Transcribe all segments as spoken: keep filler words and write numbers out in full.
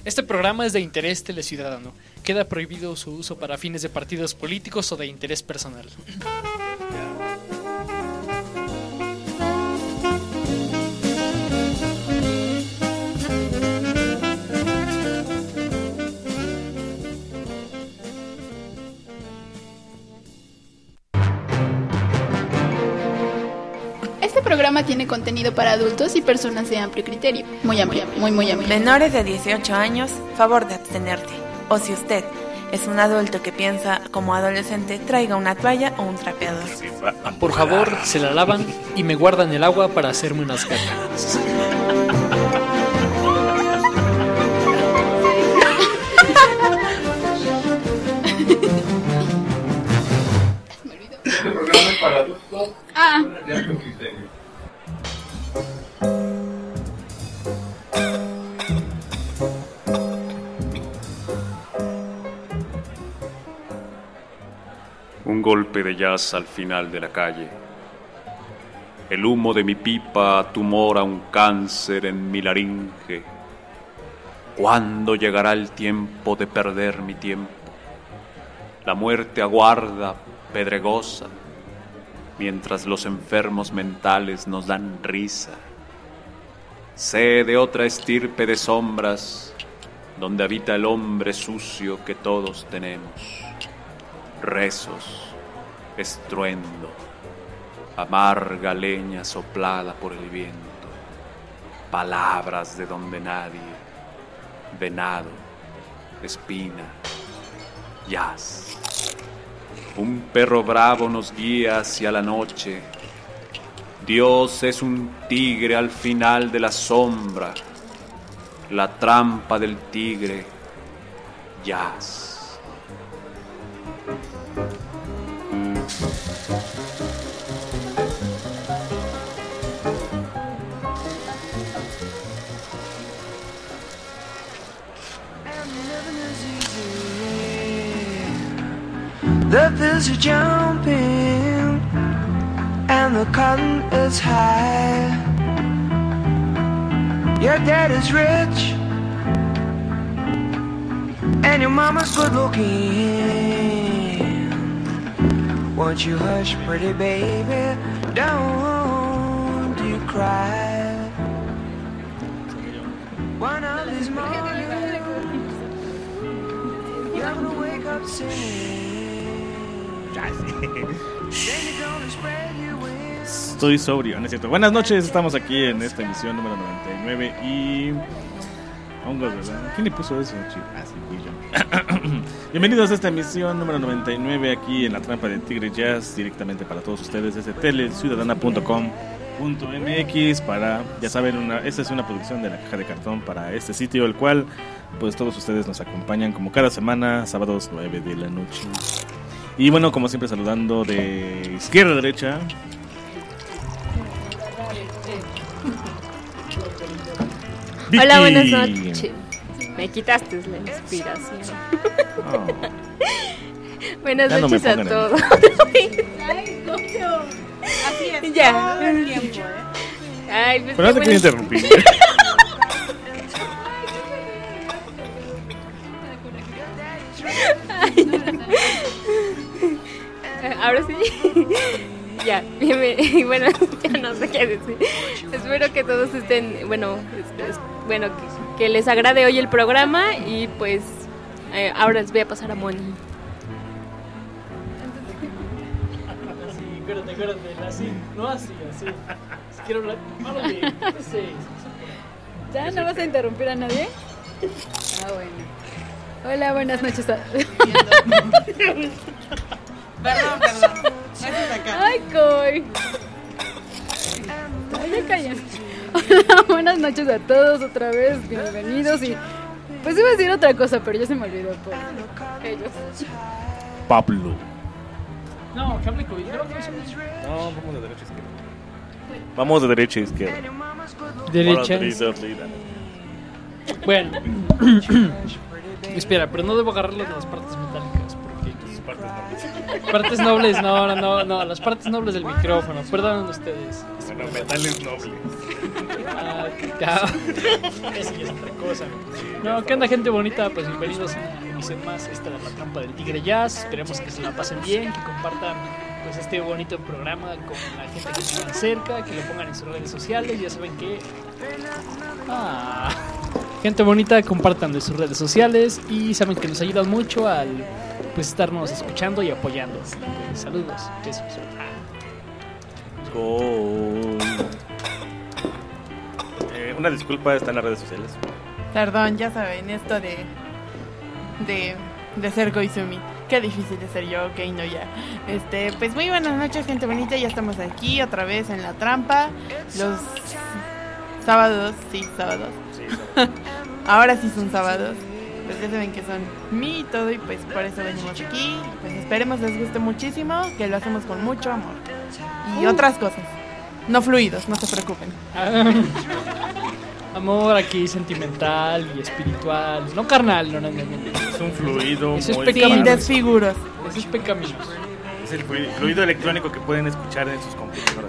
Este programa es de interés teleciudadano. Queda prohibido su uso para fines de partidos políticos o de interés personal. Este programa tiene contenido para adultos y personas de amplio criterio. Muy amplio, muy, muy amplio. Menores de dieciocho años, favor de abstenerte. O si usted es un adulto que piensa como adolescente, traiga una toalla o un trapeador. Por favor, se la lavan y me guardan el agua para hacerme unas cacas. Este programa es para adultos Ah. de alto criterio. Un golpe de jazz al final de la calle. El humo de mi pipa tumora un cáncer en mi laringe. ¿Cuándo llegará el tiempo de perder mi tiempo? La muerte aguarda, pedregosa, mientras los enfermos mentales nos dan risa. Sé de otra estirpe de sombras, donde habita el hombre sucio que todos tenemos. Rezos, estruendo, amarga leña soplada por el viento, palabras de donde nadie, venado, espina, jazz. Un perro bravo nos guía hacia la noche. Dios es un tigre al final de la sombra, la trampa del tigre, jazz. The fields are jumping and the cotton is high. Your dad is rich and your mama's good looking. Won't you hush, pretty baby, don't you cry. One of these mornings you're gonna wake up singing. Estoy sobrio, ¿no es cierto? Buenas noches, estamos aquí en esta emisión número noventa y nueve y... hongos, ¿verdad? ¿Quién le puso eso? Ah, sí, fui yo. Bienvenidos a esta emisión número noventa y nueve aquí en la trampa del Tigre Jazz, directamente para todos ustedes desde teleciudadana punto com punto m x para, ya saben, una, esta es una producción de La Caja de Cartón para este sitio, el cual pues todos ustedes nos acompañan como cada semana, sábados nueve de la noche. Y bueno, como siempre, saludando de izquierda a derecha. Vicky. Hola, buenas noches. Me quitaste la inspiración. Oh. Buenas Ya noches no a todos. Ay, coño. Así es. Ya. Todo el tiempo, ¿eh? Ay, pues Pero no te qué quería bueno. interrumpir. Ahora sí. Ya, bien, bueno, ya no sé qué decir. Espero que todos estén, bueno, es, es, bueno que, que les agrade hoy el programa y pues eh, ahora les voy a pasar a Moni. Así, acuérdate, acuérdate, así, no así, así. Si quiero hablar, órale, no sé. ¿Ya no vas a interrumpir a nadie? Ah, bueno. Hola, buenas noches. A... Perdón, perdón. Eso es acá. Ay, coy. Ay, ya callan. Hola, buenas noches a todos otra vez. Bienvenidos y... Pues iba a decir otra cosa, pero ya se me olvidó por ellos. Pablo. No, que hable con yo. No, vamos de derecha a izquierda. Vamos de derecha a izquierda. Derecha. Derecha. Bueno. Espera, pero no debo agarrarlo de las partes metálicas porque Partes nobles. partes nobles, no, no, no, no, las partes nobles del micrófono. Perdonen ustedes. Bueno, metales nobles. Ah, ya. Esa ya es otra cosa. No, ¿qué onda, gente bonita? Pues bienvenidos a una emisión más esta de La Trampa del Tigre Jazz. Esperemos que se la pasen bien, que compartan pues este bonito programa con la gente que está cerca, que lo pongan en sus redes sociales. Ya saben que... Ah... Gente bonita, compartan de sus redes sociales y saben que nos ayudan mucho al pues estarnos escuchando y apoyando. Saludos, besos. Gol. Eh, una disculpa, está en las redes sociales. Perdón, ya saben, esto de de, de ser Koizumi. Qué difícil de ser yo, ok, no ya. Este, pues muy buenas noches, gente bonita, ya estamos aquí otra vez en La Trampa. Los sábados, sí, sábados. Sí, Ahora sí son sábados. Pues ya saben que son mí y todo, y pues por eso venimos aquí. Pues esperemos les guste muchísimo, que lo hacemos con mucho amor. Y uh. otras cosas. No fluidos, no se preocupen. Amor aquí sentimental y espiritual. No carnal, no, no, no, no. Es un fluido Eso muy... es pecaminoso. Sin desfiguros. Eso es pecaminoso. Es el fluido electrónico que pueden escuchar en sus computadoras.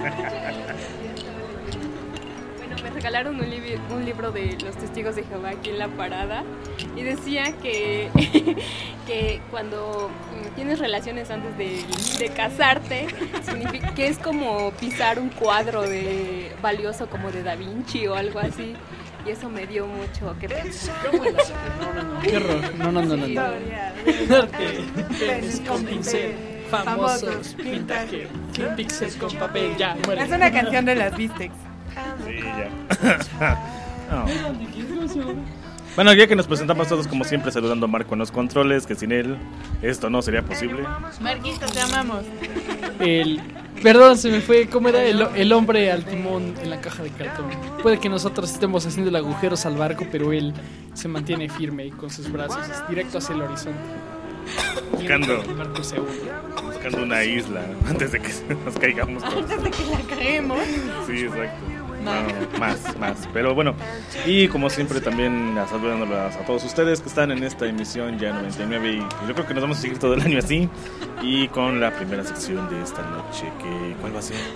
Me regalaron un, li- un libro de los testigos de Jehová aquí en la parada y decía que, que cuando tienes relaciones antes de, de casarte, significa que es como pisar un cuadro de valioso como de Da Vinci o algo así, y eso me dio mucho que pensar. No, no, no, qué horror. No, no, no, no. no. Penes con pincel, famosos, pintaje, píxeles con papel, ya, muere. Es una canción de las Vistex. Sí, ya. No. Bueno, ya que nos presentamos todos como siempre, saludando a Marco en los controles, que sin él esto no sería posible. Marquito, te amamos. El, perdón, se me fue, ¿cómo era? El, el hombre al timón en la caja de cartón. Puede que nosotros estemos haciendo el agujeros al barco, pero él se mantiene firme con sus brazos directo hacia el horizonte. Buscando, el barco se hunde. buscando una isla antes de que nos caigamos todos. Antes de que la caguemos. Sí, exacto. No, más, más. Pero bueno, y como siempre también saludándolas a todos ustedes que están en esta emisión ya noventa y nueve, y yo creo que nos vamos a seguir todo el año así. Y con la primera sección de esta noche, que ¿cuál va a ser?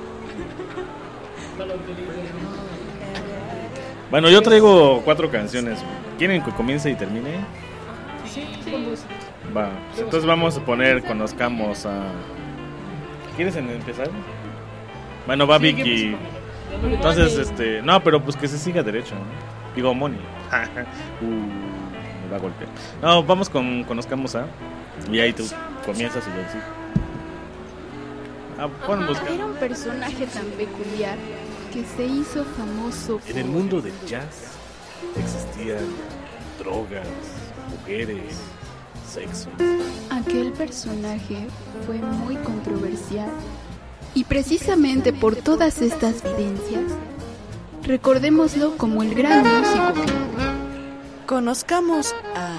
Bueno, yo traigo cuatro canciones. ¿Quieren que comience y termine? Sí, sí. Va, pues entonces vamos a poner, conozcamos a... ¿Quieres empezar? Bueno, va Vicky. Entonces, este, no, pero pues que se siga derecho, ¿no? Digo, Moni. uh, me va a golpear. No, vamos con conozcamos a. Y ahí tú comienzas y yo sí. Ah, pon buscar. Era un personaje tan peculiar que se hizo famoso por... En el mundo del jazz existían drogas, mujeres, sexo. Aquel personaje fue muy controversial. Y precisamente por todas estas vivencias, recordémoslo como el gran músico que fue. Conozcamos a...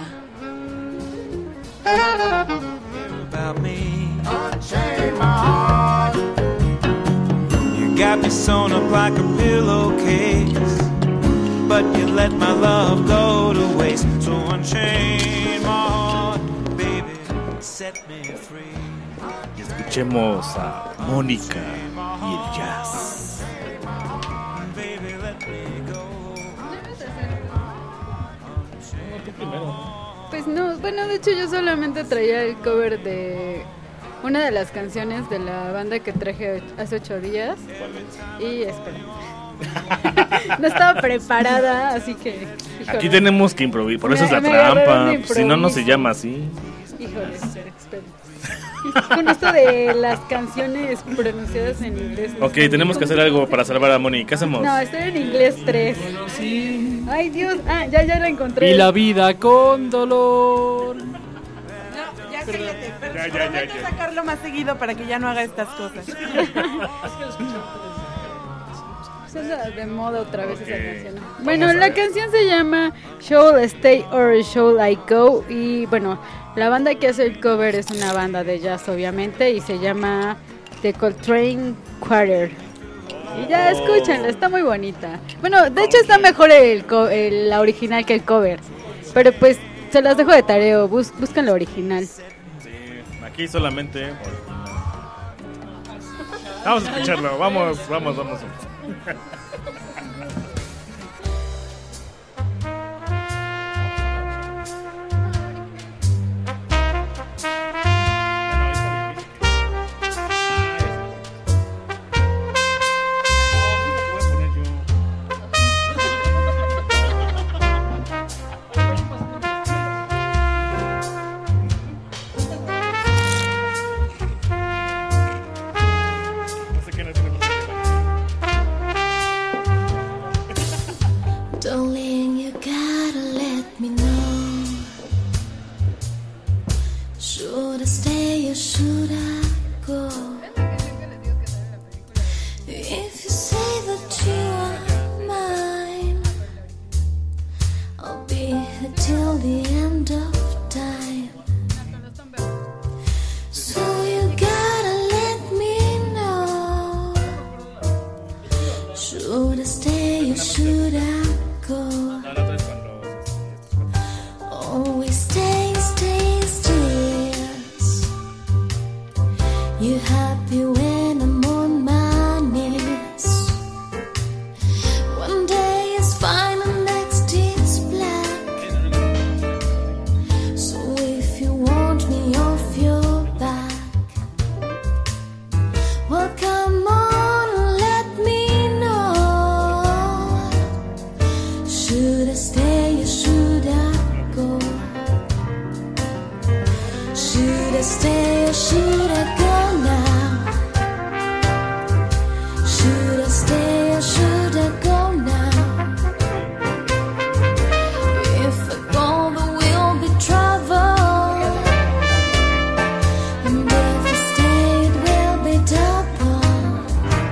About me. Unchain my heart. You got me sewn up like a pillowcase, but you let my love go to waste. So unchain my heart, baby, set me free. Y escuchemos a Mónica y el jazz. Baby, let me go. Pues no, bueno, de hecho yo solamente traía el cover de una de las canciones de la banda que traje hace ocho días. Y espera. No estaba preparada, así que... Híjole. Aquí tenemos que improvisar, por eso es la Me- me agarró trampa. un Pues, si no, no se improviso. llama así. Híjole, espera, espera. Con esto de las canciones pronunciadas en inglés. ¿no? Ok, tenemos que hacer algo para salvar a Moni. ¿Qué hacemos? No, estoy en inglés tres. Sí. Ay, Dios. Ah, ya, ya la encontré. Y la vida con dolor. No, ya cállate, pero Ya, ya, ya, prometo ya. sacarlo más seguido para que ya no haga estas cosas. Se anda de moda otra vez Ok. esa canción. Vamos Bueno, a la ver. canción se llama Shall I Stay or Shall I Go? Y bueno, la banda que hace el cover es una banda de jazz, obviamente, y se llama The Coltrane Quarter. Y ya Oh. escúchenla, está muy bonita. Bueno, de hecho está mejor el, co- el- la original que el cover. Pero pues se las dejo de tarea, bus, buscan la original. Sí, aquí solamente. Vamos a escucharlo. Vamos, vamos, vamos. Should I stay or should I go? If you say that you are mine, I'll be here till the end of time. So you gotta let me know. Should I stay or should I go? Always stay, stay, tears. You happy when I'm on my knees. One day is fine and next is black. So if you want me off your back, well come on and let me know. Should I stay or should I go? Should I stay or should I go now? Should I stay or should I go now? If I go there will be trouble, and if I stay it will be double.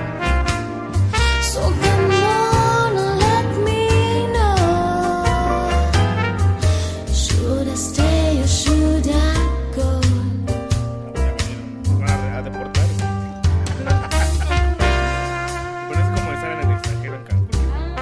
So come on and let me know. Should I stay or should I go? A deportar. Pero es como estar en el extranjero en Cancún.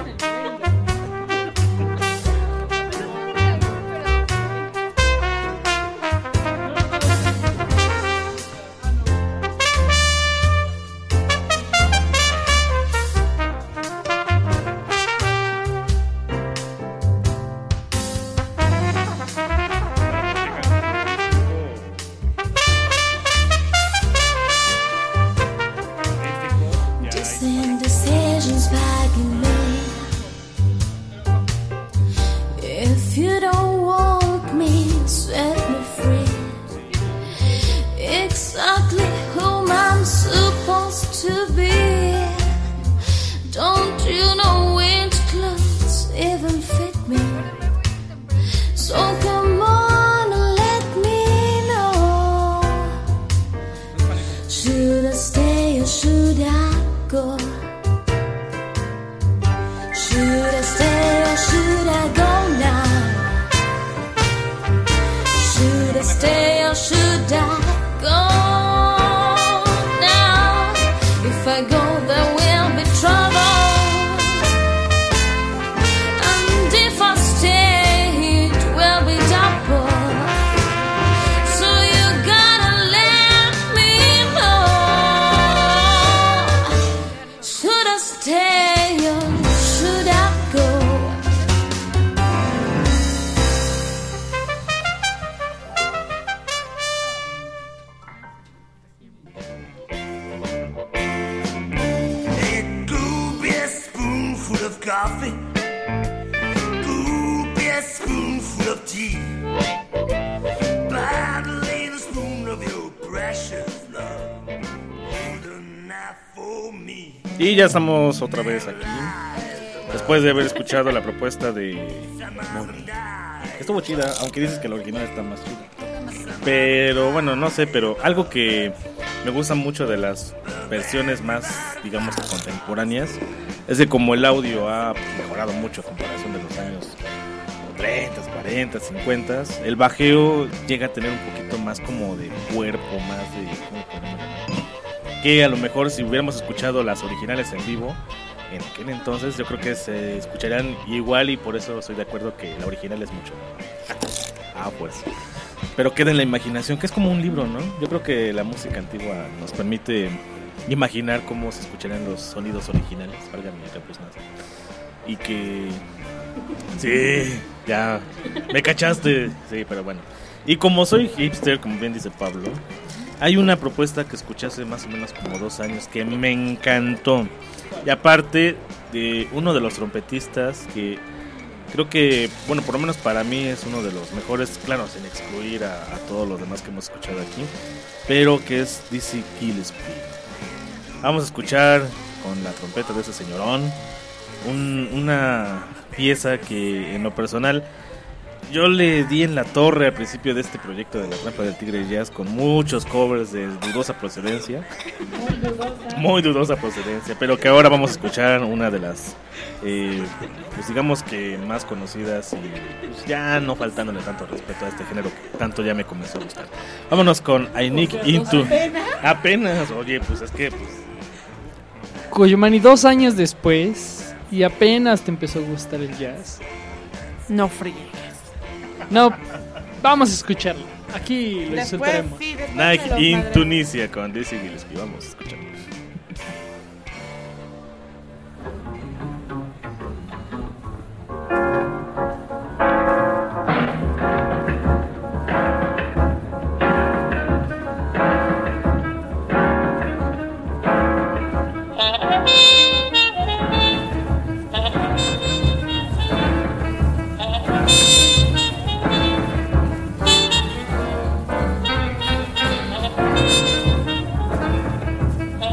Just indecisions bugging me. If you don't want me, set me free. Exactly whom I'm supposed to be. Don't you know which clothes even fit me? So come on and let me know. Should I stay or should I go? Should I stay or should I go now? Should I stay or should I go now? If I go there will be trouble, and if I stay it will be double. So you gotta let me know. Should I stay or should I go? It could be a spoonful of coffee, could be a spoonful of tea, but a little spoon of your precious love, hold a knife for me. Y ya estamos otra vez aquí. Después de haber escuchado la propuesta de Moni. Estuvo chida, aunque dices que la original está más chida. Pero bueno, no sé, pero algo que me gusta mucho de las versiones más, digamos, contemporáneas es de como el audio ha mejorado mucho a comparación de los años treinta, cuarenta, cincuenta. El bajeo llega a tener un poquito más como de cuerpo, más de... ¿cómo podemos llamar? Que a lo mejor si hubiéramos escuchado las originales en vivo en aquel entonces, yo creo que se escucharían igual, y por eso estoy de acuerdo que la original es mucho. Ah, pues. Pero queda en la imaginación, que es como un libro, ¿no? Yo creo que la música antigua nos permite imaginar cómo se escucharían los sonidos originales, válgame la redundancia. Y que... Sí, ya, me cachaste. Sí, pero bueno. Y como soy hipster, como bien dice Pablo, hay una propuesta que escuché hace más o menos como dos años que me encantó. Y aparte de uno de los trompetistas que creo que, bueno, por lo menos para mí es uno de los mejores, claro, sin excluir a, a todos los demás que hemos escuchado aquí, pero que es Dizzy Gillespie. Vamos a escuchar con la trompeta de ese señorón un, una pieza que en lo personal yo le di en la torre al principio de este proyecto de la Trampa del Tigre Jazz con muchos covers de dudosa procedencia. Muy dudosa. Muy dudosa procedencia, pero que ahora vamos a escuchar una de las, eh, pues digamos que más conocidas y pues ya no faltándole tanto respeto a este género que tanto ya me comenzó a gustar. Vámonos con I Nick Into. ¿Apenas? Apenas, oye, pues es que... Pues, Coyomani, dos años después y apenas te empezó a gustar el jazz. No friegues. No, vamos a escucharlo. Aquí lo Después, disfrutaremos. sí, después Night me lo in pagaré. Tunisia con Dizzy Gillespie. Vamos a escucharlo. Thank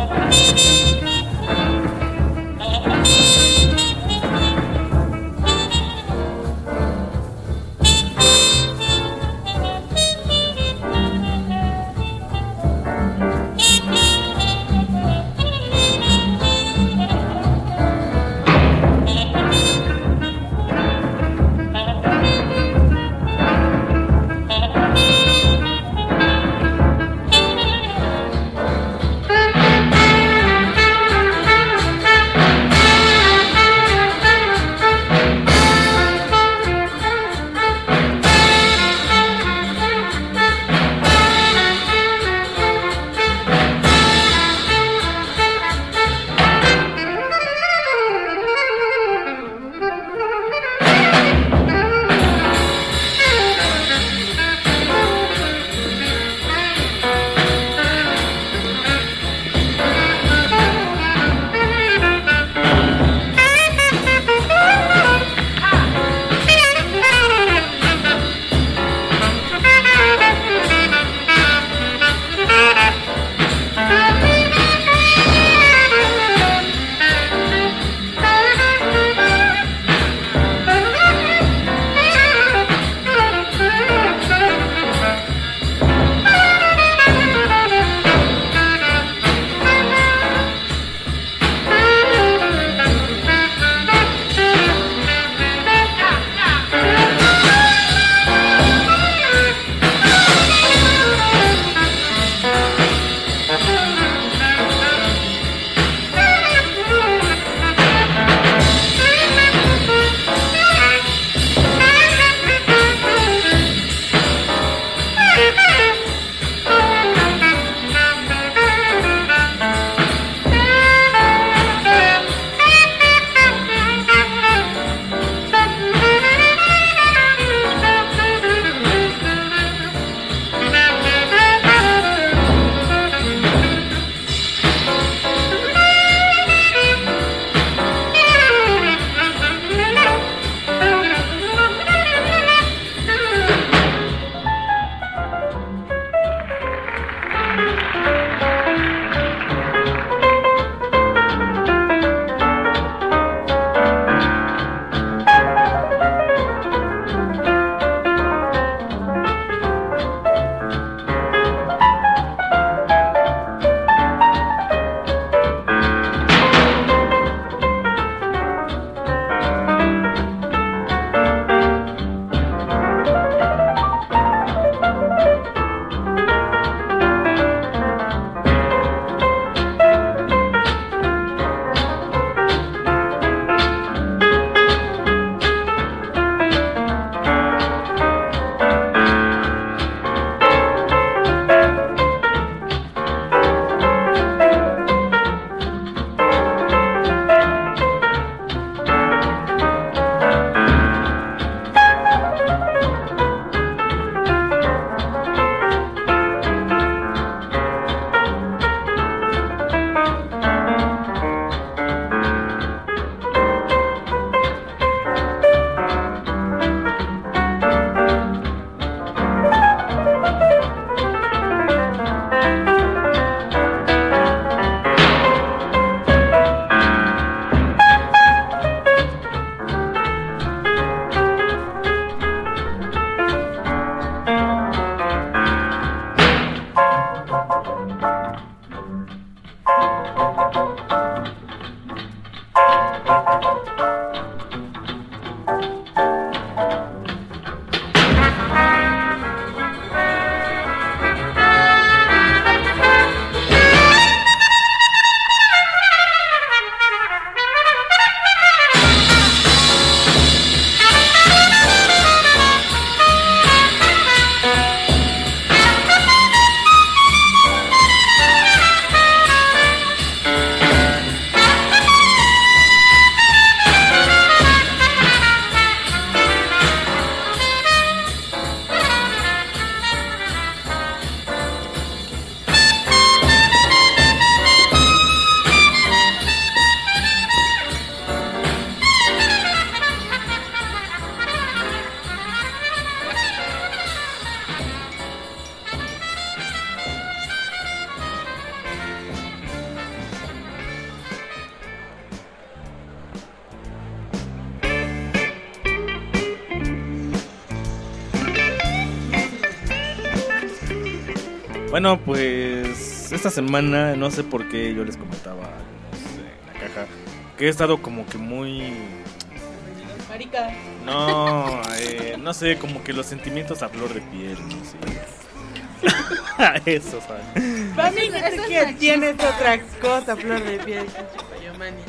Bueno, pues esta semana, no sé por qué, yo les comentaba en la caja que he estado como que muy... Marica. No, eh, no sé, como que los sentimientos a flor de piel, no sé. Eso, ¿sabes? Para mí que tienes otra cosa, flor de piel. Payomani.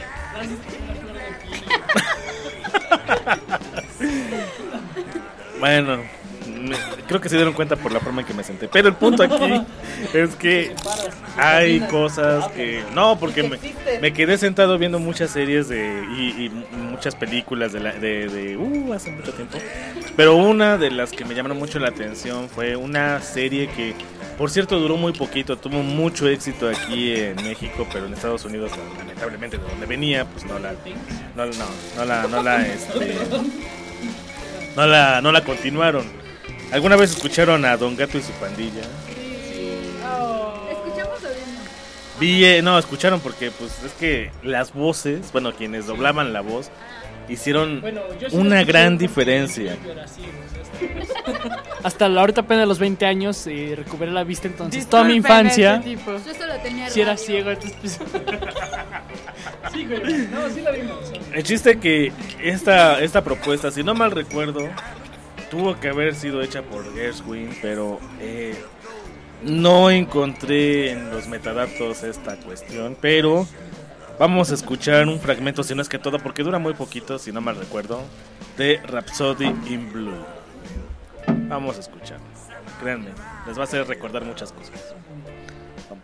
Bueno, me, creo que se dieron cuenta por la forma en que me senté. Pero el punto aquí es que hay cosas que... No, porque me, me quedé sentado viendo muchas series de y, y muchas películas de, la, de, de... Uh, hace mucho tiempo. Pero una de las que me llamaron mucho la atención fue una serie que, por cierto, duró muy poquito. Tuvo mucho éxito aquí en México, pero en Estados Unidos, lamentablemente, de donde venía, pues no la... No, no, no la... No la, este, no la, no la continuaron. ¿Alguna vez escucharon a Don Gato y su pandilla? ¿Escuchamos o bien? Vi, eh, no, escucharon porque pues es que las voces, bueno, quienes doblaban la voz, hicieron Bueno, yo sí una lo gran escuché diferencia. porque era ciego, o sea, hasta- Hasta la ahorita apenas a los veinte años eh, recuperé la vista, entonces Disculpen toda mi infancia ese tipo. Yo solo tenía si era radio. ciego, entonces pues... Sí, güey, no, sí la vimos. El chiste que esta, esta propuesta, si no mal recuerdo, tuvo que haber sido hecha por Gershwin, pero eh, no encontré en los metadatos esta cuestión, pero vamos a escuchar un fragmento, si no es que todo, porque dura muy poquito, si no mal recuerdo, de Rhapsody in Blue. Vamos a escuchar, créanme, les va a hacer recordar muchas cosas. Vamos.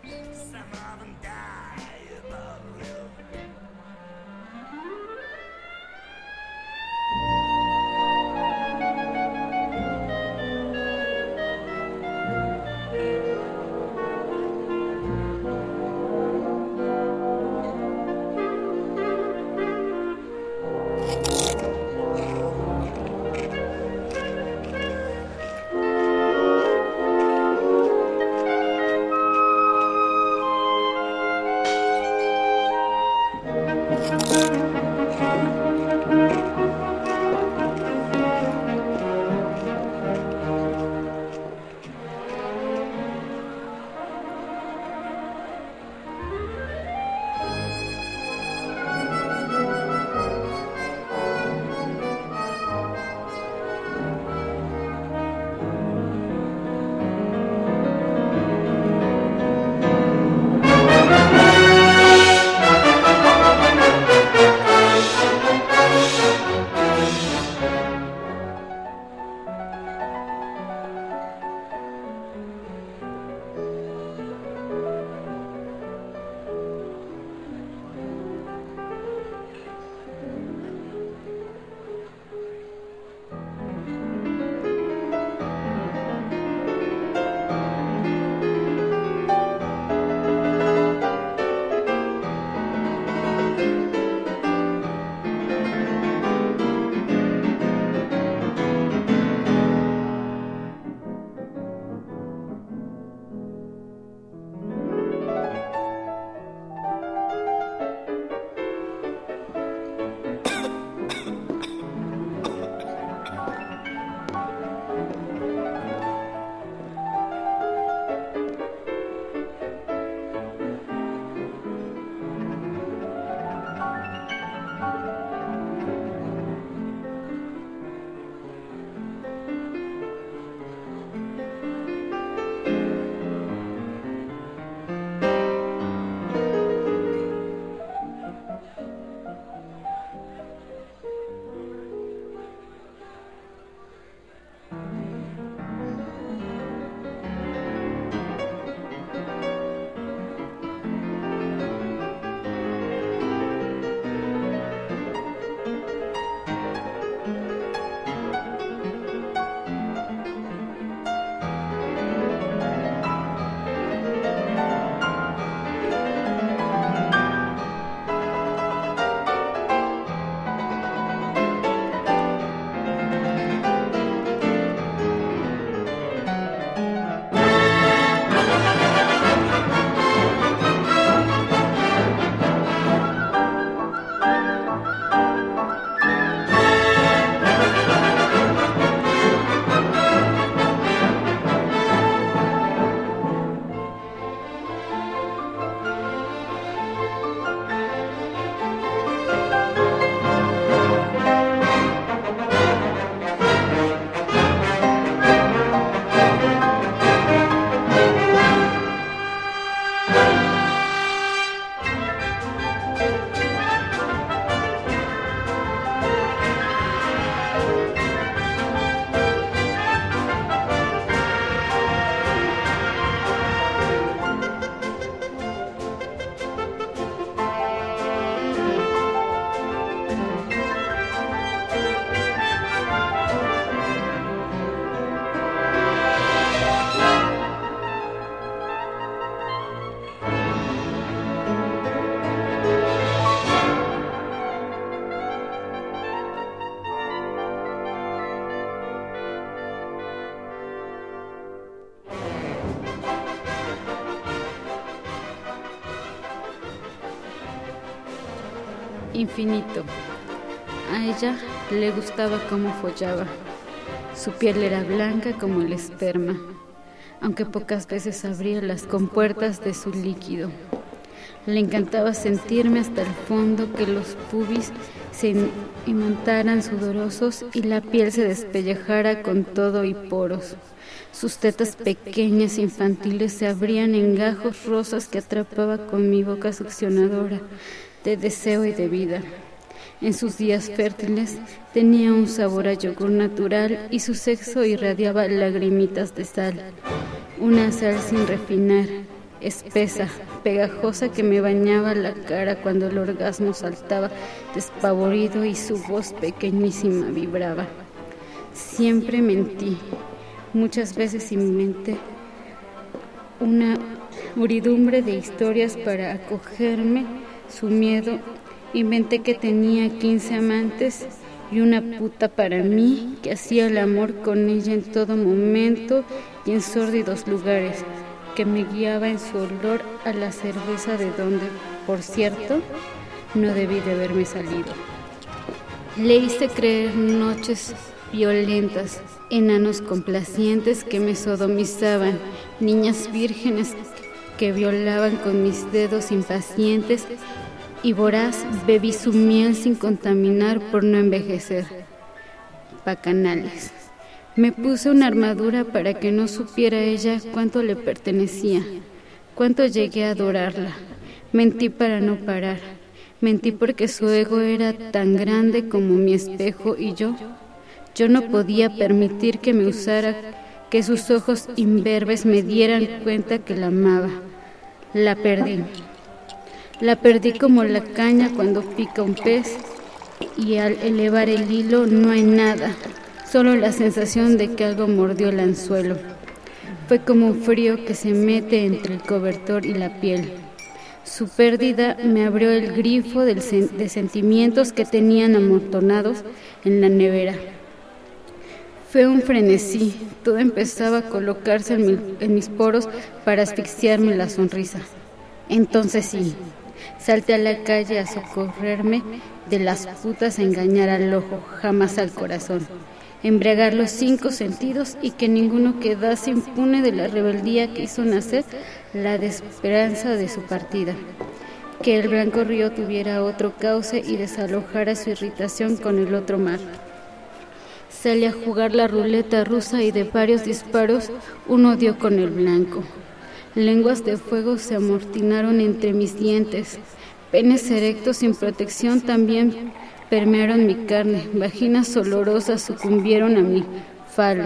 infinito. A ella le gustaba cómo follaba. Su piel era blanca como el esperma, aunque pocas veces abría las compuertas de su líquido. Le encantaba sentirme hasta el fondo, que los pubis se imantaran sudorosos y la piel se despellejara con todo y poros. Sus tetas pequeñas infantiles se abrían en gajos rosas que atrapaba con mi boca succionadora de deseo y de vida. En sus días fértiles tenía un sabor a yogur natural y su sexo irradiaba lagrimitas de sal. Una sal sin refinar, espesa, pegajosa, que me bañaba la cara cuando el orgasmo saltaba despavorido y su voz pequeñísima vibraba. Siempre mentí, muchas veces inventé una muridumbre de historias para acogerme su miedo. Inventé que tenía quince amantes y una puta para mí, que hacía el amor con ella en todo momento y en sórdidos lugares, que me guiaba en su olor a la cerveza, de donde, por cierto, no debí de haberme salido. Le hice creer noches violentas, enanos complacientes que me sodomizaban, niñas vírgenes que violaban con mis dedos impacientes, y voraz bebí su miel sin contaminar por no envejecer. Bacanales. Me puse una armadura para que no supiera ella cuánto le pertenecía, cuánto llegué a adorarla. Mentí para no parar. Mentí porque su ego era tan grande como mi espejo y yo. Yo no podía permitir que me usara, que sus ojos imberbes me dieran cuenta que la amaba. La perdí. La perdí como la caña cuando pica un pez, y al elevar el hilo no hay nada, solo la sensación de que algo mordió el anzuelo. Fue como un frío que se mete entre el cobertor y la piel. Su pérdida me abrió el grifo del sen- de sentimientos que tenían amontonados en la nevera. Fue un frenesí, todo empezaba a colocarse en, mi, en mis poros para asfixiarme la sonrisa. Entonces sí, salté a la calle a socorrerme de las putas, a engañar al ojo, jamás al corazón, embriagar los cinco sentidos y que ninguno quedase impune de la rebeldía que hizo nacer la desesperanza de su partida, que el blanco río tuviera otro cauce y desalojara su irritación con el otro mar. Salí a jugar la ruleta rusa y de varios disparos uno dio con el blanco. Lenguas de fuego se amortinaron entre mis dientes. Penes erectos sin protección también permearon mi carne. Vaginas olorosas sucumbieron a mi falo.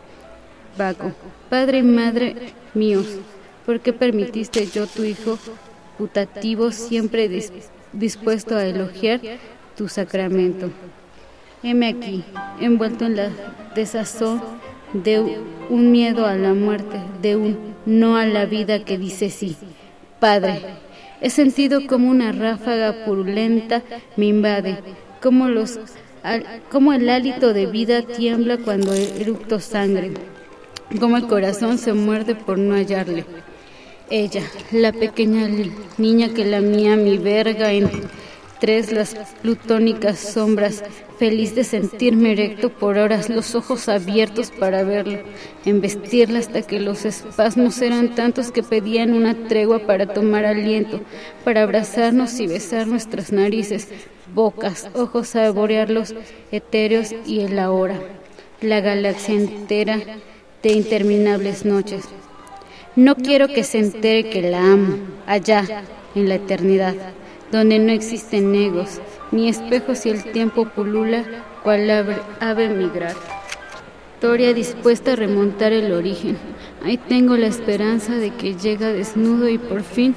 Vago. Padre y madre míos, ¿por qué permitiste yo, tu hijo putativo, siempre dis- dispuesto a elogiar tu sacramento? Heme aquí, envuelto en la desazón de un miedo a la muerte, de un no a la vida que dice sí. Padre, he sentido como una ráfaga purulenta me invade, como, los, al, como el hálito de vida tiembla cuando eructo sangre, como el corazón se muerde por no hallarle. Ella, la pequeña niña que lamía mi verga en tres las plutónicas sombras, feliz de sentirme erecto por horas, los ojos abiertos para verlo, embestirla hasta que los espasmos eran tantos que pedían una tregua para tomar aliento, para abrazarnos y besar nuestras narices, bocas, ojos, saborearlos etéreos y el ahora, la galaxia entera de interminables noches. No quiero que se entere que la amo, allá, en la eternidad, donde no existen egos, ni espejos y el tiempo pulula cual ave, ave migrar. Historia dispuesta a remontar el origen. Ahí tengo la esperanza de que llega desnudo y por fin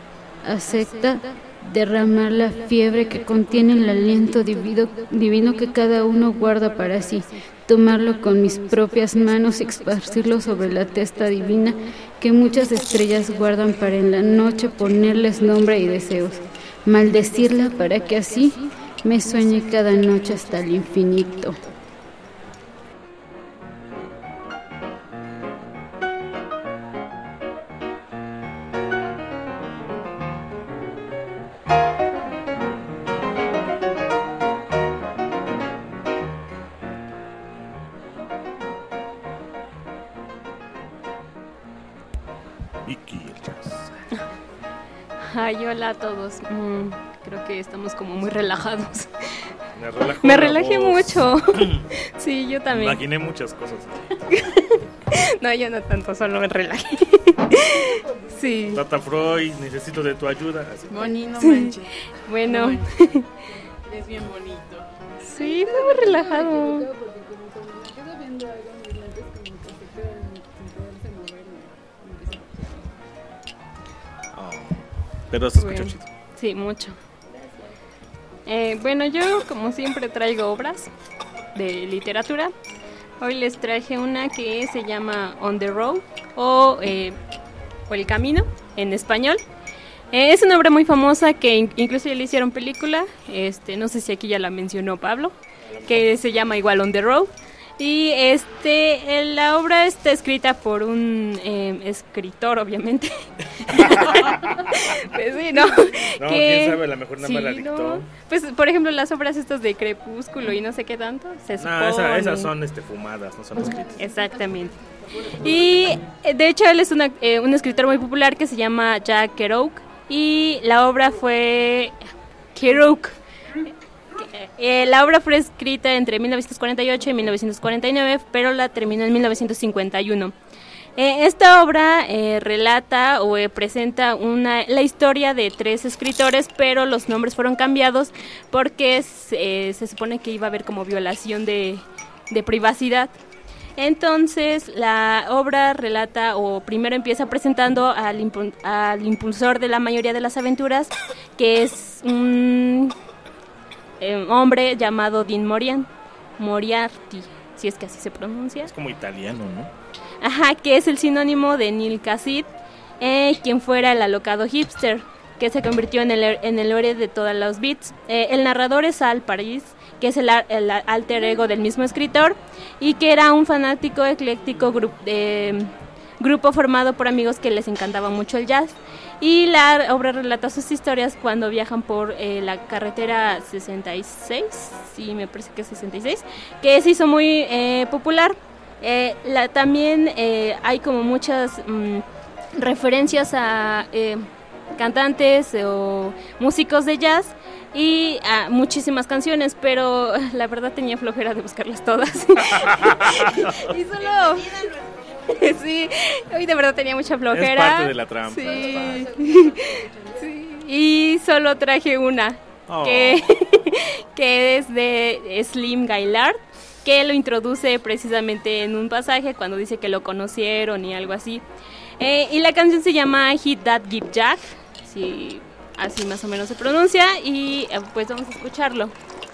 acepta derramar la fiebre que contiene el aliento divino, divino que cada uno guarda para sí, tomarlo con mis propias manos y esparcirlo sobre la testa divina que muchas estrellas guardan para en la noche ponerles nombre y deseos, maldecirla para que así me sueñe cada noche hasta el infinito. Iki el jazz. Ay, hola a todos. Mm, creo que estamos como muy relajados. Me relajó Me la relajé voz. mucho. Sí, yo también. Imaginé muchas cosas. No, yo no tanto, solo me relajé. Sí. Tata Freud, necesito de tu ayuda. Así. Boni, no Sí. manches. Bueno. No manches. Es bien bonito. Sí, fue muy relajado. Pero se escuchó Bueno, chido. sí, mucho. Eh, bueno, yo como siempre traigo obras de literatura. Hoy les traje una que se llama On the Road o, eh, o El Camino en español. Eh, es una obra muy famosa que in- incluso ya le hicieron película. Este, no sé si aquí ya la mencionó Pablo, que se llama igual On the Road. Y este, eh, la obra está escrita por un eh, escritor, obviamente. Pues sí, ¿no? No, quién sabe, a lo mejor nada más la Sí, dictó. ¿no? Pues, por ejemplo, las obras estas de Crepúsculo y no sé qué tanto, se supone. No, esa- esas son este, fumadas, no son escritas. Exactamente. Y eh, de hecho él es una, eh, un escritor muy popular que se llama Jack Kerouac y la obra fue Kerouac. Eh, la obra fue escrita entre mil novecientos cuarenta y ocho y mil novecientos cuarenta y nueve, pero la terminó en mil novecientos cincuenta y uno. Eh, esta obra eh, relata o eh, presenta una, la historia de tres escritores, pero los nombres fueron cambiados porque se, eh, se supone que iba a haber como violación de, de privacidad. Entonces la obra relata o primero empieza presentando al, impu- al impulsor de la mayoría de las aventuras, que es un eh, hombre llamado Dean Morian, Moriarty, si es que así se pronuncia. Es como italiano, ¿no? Ajá, que es el sinónimo de Neil Cassid, eh, quien fuera el alocado hipster, que se convirtió en el, en el héroe de todas los beats. Eh, el narrador es Al Paris, que es el, ar- el alter ego del mismo escritor, y que era un fanático ecléctico gru- eh, grupo formado por amigos que les encantaba mucho el jazz. Y la obra relata sus historias cuando viajan por eh, la carretera sesenta y seis, sí, me parece que es sesenta y seis, que se hizo muy eh, popular. Eh, la, también eh, hay como muchas mm, referencias a eh, cantantes o músicos de jazz y a muchísimas canciones, pero la verdad tenía flojera de buscarlas todas. Y solo... Sí, hoy de verdad tenía mucha flojera. Es parte de la trampa. Sí. Sí. Y solo traje una, Oh. que, que es de Slim Gaillard, que lo introduce precisamente en un pasaje cuando dice que lo conocieron y algo así. Eh, y la canción se llama Hit That Give Jack, sí, así más o menos se pronuncia, y eh, pues vamos a escucharlo.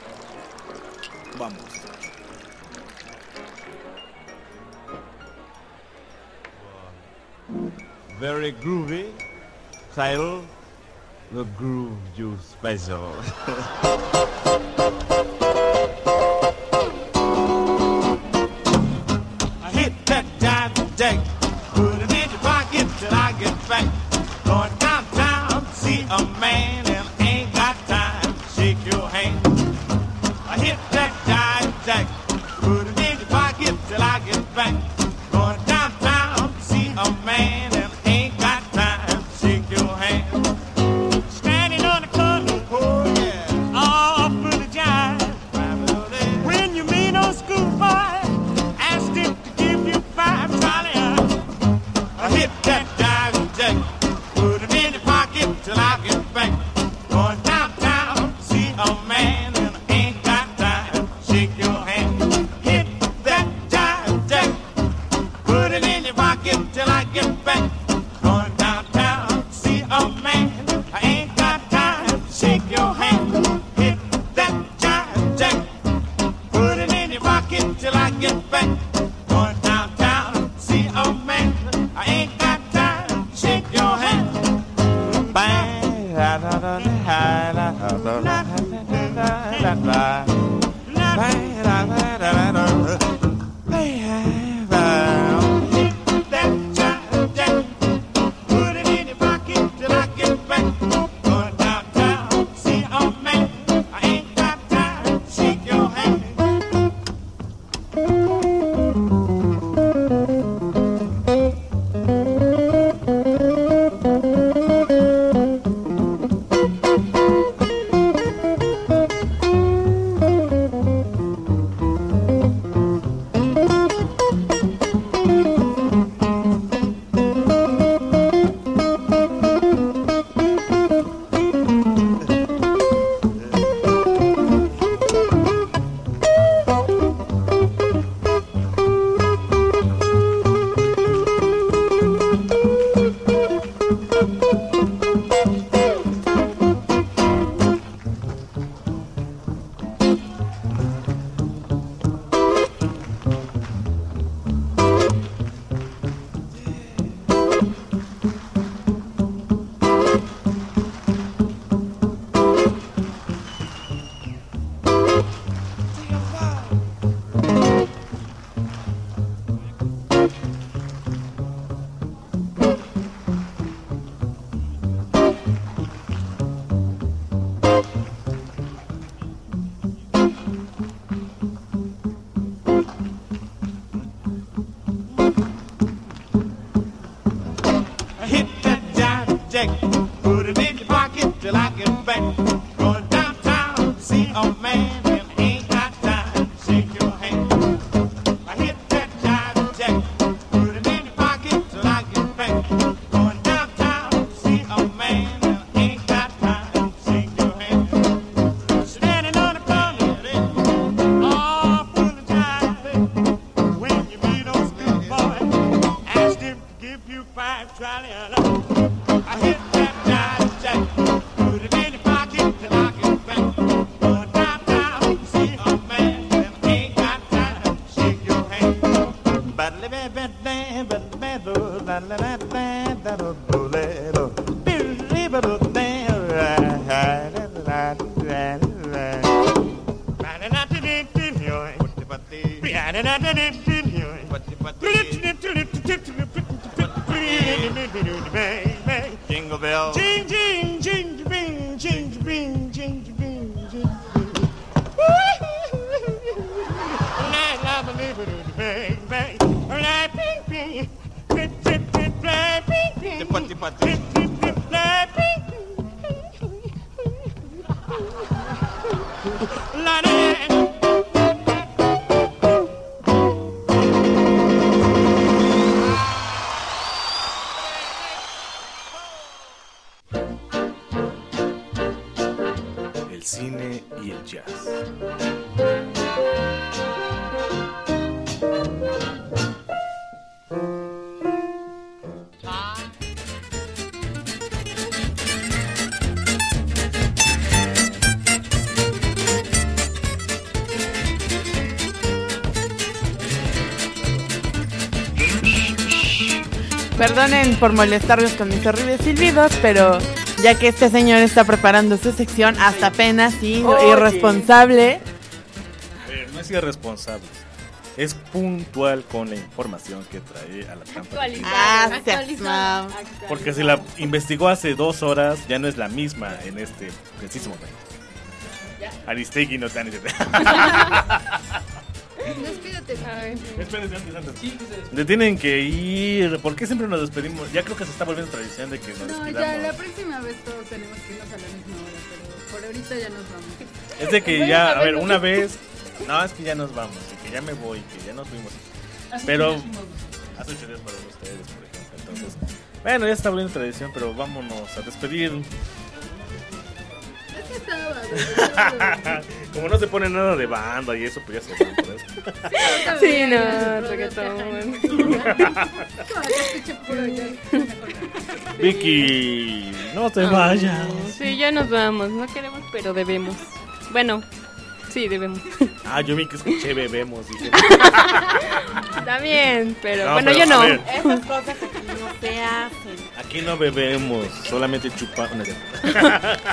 Vamos. Very groovy. Title, The Groove Juice Special. I hit that jive jack, put it in your pocket till I get back. Going downtown to see a man and ain't got time to shake your hand. I hit that jive jack, put it in your pocket till I get back. Going downtown to see a man and ain't got time to shake your hand. Standing on the corner, oh yeah, all for the jive. When you meet old schoolboy, ask him to give you five Charlie. I hit that jive jack, put it in your pocket till I get back. Going downtown to see a man and I ain't got time to shake your hand. Hit that jive jack, put it in your pocket till I get back. Going downtown to see a man, I ain't got time to shake your hand. Hit that jive jack, put it in your pocket till I get back. Going downtown to see a man, I ain't got time. check. Put it in your pocket till I get back. Going downtown, see a man and ain't got time. Shake your hand. I hit that jive jack. Put it in your pocket till I get back. Going downtown, see a man and ain't got time. Shake your hand. Standing on the corner, all full of jive. When you meet those good boys, ask him to give you five trolley. I hit that jive jack. Put it in your pocket till I get back. Going downtown, see a man that ain't got time. Shake your hand. Jingle bell. Jing, jing, jing, bing, jing, bing, jing, bing, jing. El cine y el jazz. Perdonen por molestarlos con mis horribles silbidos, pero ya que este señor está preparando su sección, hasta apenas y Oye. irresponsable. Eh, no es irresponsable. Es puntual con la información que trae a la trampa. Ah, Actualizada. Porque si la investigó hace dos horas, ya no es la misma en este preciso momento. Aristegui no te Despídete. Espérense antes, antes. Le tienen que ir. ¿Por qué siempre nos despedimos? Ya creo que se está volviendo tradición de que nos No, despidamos. ya la próxima vez todos tenemos que irnos a la misma hora, pero por ahorita ya nos vamos. Es de que ya, a ver, una vez. No, es que ya nos vamos, y que ya me voy, que ya nos fuimos. Pero hace ocho días para ustedes, por ejemplo. Entonces, bueno, ya está volviendo tradición, pero vámonos a despedir. Es que estaba, Como no se pone nada de banda y eso, pues ya se van por eso. Sí, no, reggaetón. Vicky, no te vayas. Sí, ya nos vamos. No queremos, pero debemos. Bueno, sí, debemos. Ah, yo vi que escuché bebemos. Dije. También, pero No, bueno, pero, yo no. a ver. Esas cosas aquí no se hacen. Aquí no bebemos, solamente chupamos. No, es cierto.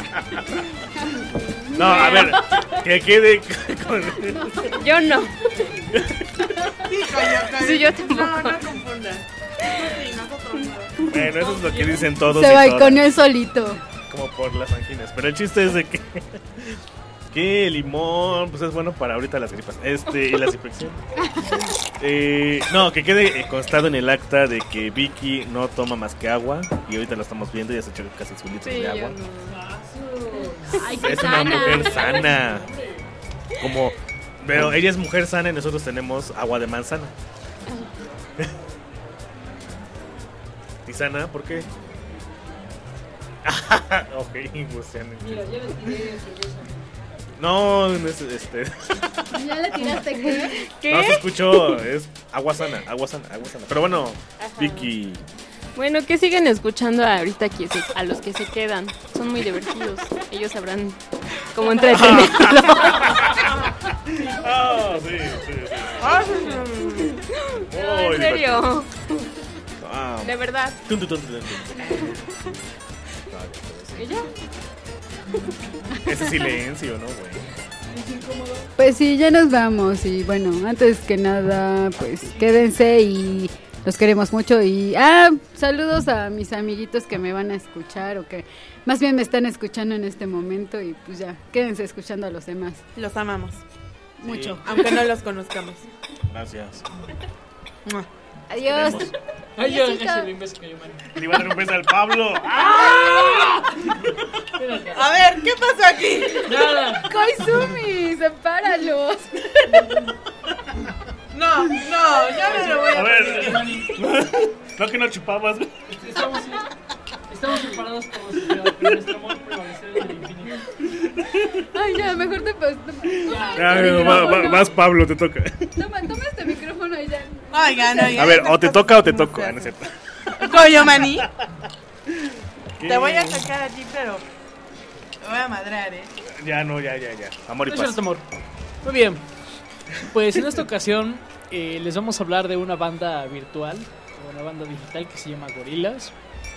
No, a ver, que quede con... Yo no. Sí, coño, Sí, yo tampoco. No, no confundas. Sí, nosotros no. Bueno, eso es lo que dicen todos. Se y va todas. con él solito. Como por las anginas. Pero el chiste es de que que el limón pues es bueno para ahorita las gripas. Este, y las infecciones. Eh, no, que quede constado en el acta de que Vicky no toma más que agua. Y ahorita lo estamos viendo, ya se echó casi su litro Sí, de yo agua. no. Ay, qué Es una sana. mujer sana. Como, pero ella es mujer sana y nosotros tenemos agua de manzana. ¿Y sana? ¿Por qué? Ok, Luciano. Mira, ya le tiré cerveza. No, no es este. ¿Ya le tiraste qué? ¿Qué? No se escuchó, es agua sana, agua sana, agua sana. Pero bueno, Vicky. Bueno, que sigan escuchando ahorita que se- a los que se quedan. Son muy divertidos. Ellos sabrán cómo entretenerlo. Ah, sí, sí, sí. No, Muy en serio. Ah. De verdad. Tun, tun, tun, tun, tun. ¿Y ya? Ese silencio, ¿no, güey? Pues sí, ya nos vamos y bueno, antes que nada, pues quédense y los queremos mucho y ah, saludos a mis amiguitos que me van a escuchar o que más bien me están escuchando en este momento y pues ya, quédense escuchando a los demás. Los amamos. Mucho. Aunque no los conozcamos. Gracias. Mua. Adiós. Queremos. Ay, yo déjale un beso a Coyomani. Le iba a dar un beso al Pablo. A ver, ¿qué pasó aquí? Nada. Koizumi, sepáralos. No, no, ya me lo voy a A ver. No que no chupabas. Estamos, estamos separados como si pero nuestro amor prevalecer en el infinito. Ay, ya, mejor te paso. Ya, va- va- vas, Pablo, te toca. Toma, toma este micrófono y ya. Oigan, oigan. A ver, o te toca o te toco. Ah, no es cierto. Coyomani. ¿Qué? Te voy a sacar a ti, pero te voy a madrear, ¿eh? Ya, no, ya, ya, ya. Amor y No es paz. cierto, amor. Muy bien. Pues en esta ocasión eh, les vamos a hablar de una banda virtual, una banda digital que se llama Gorillaz.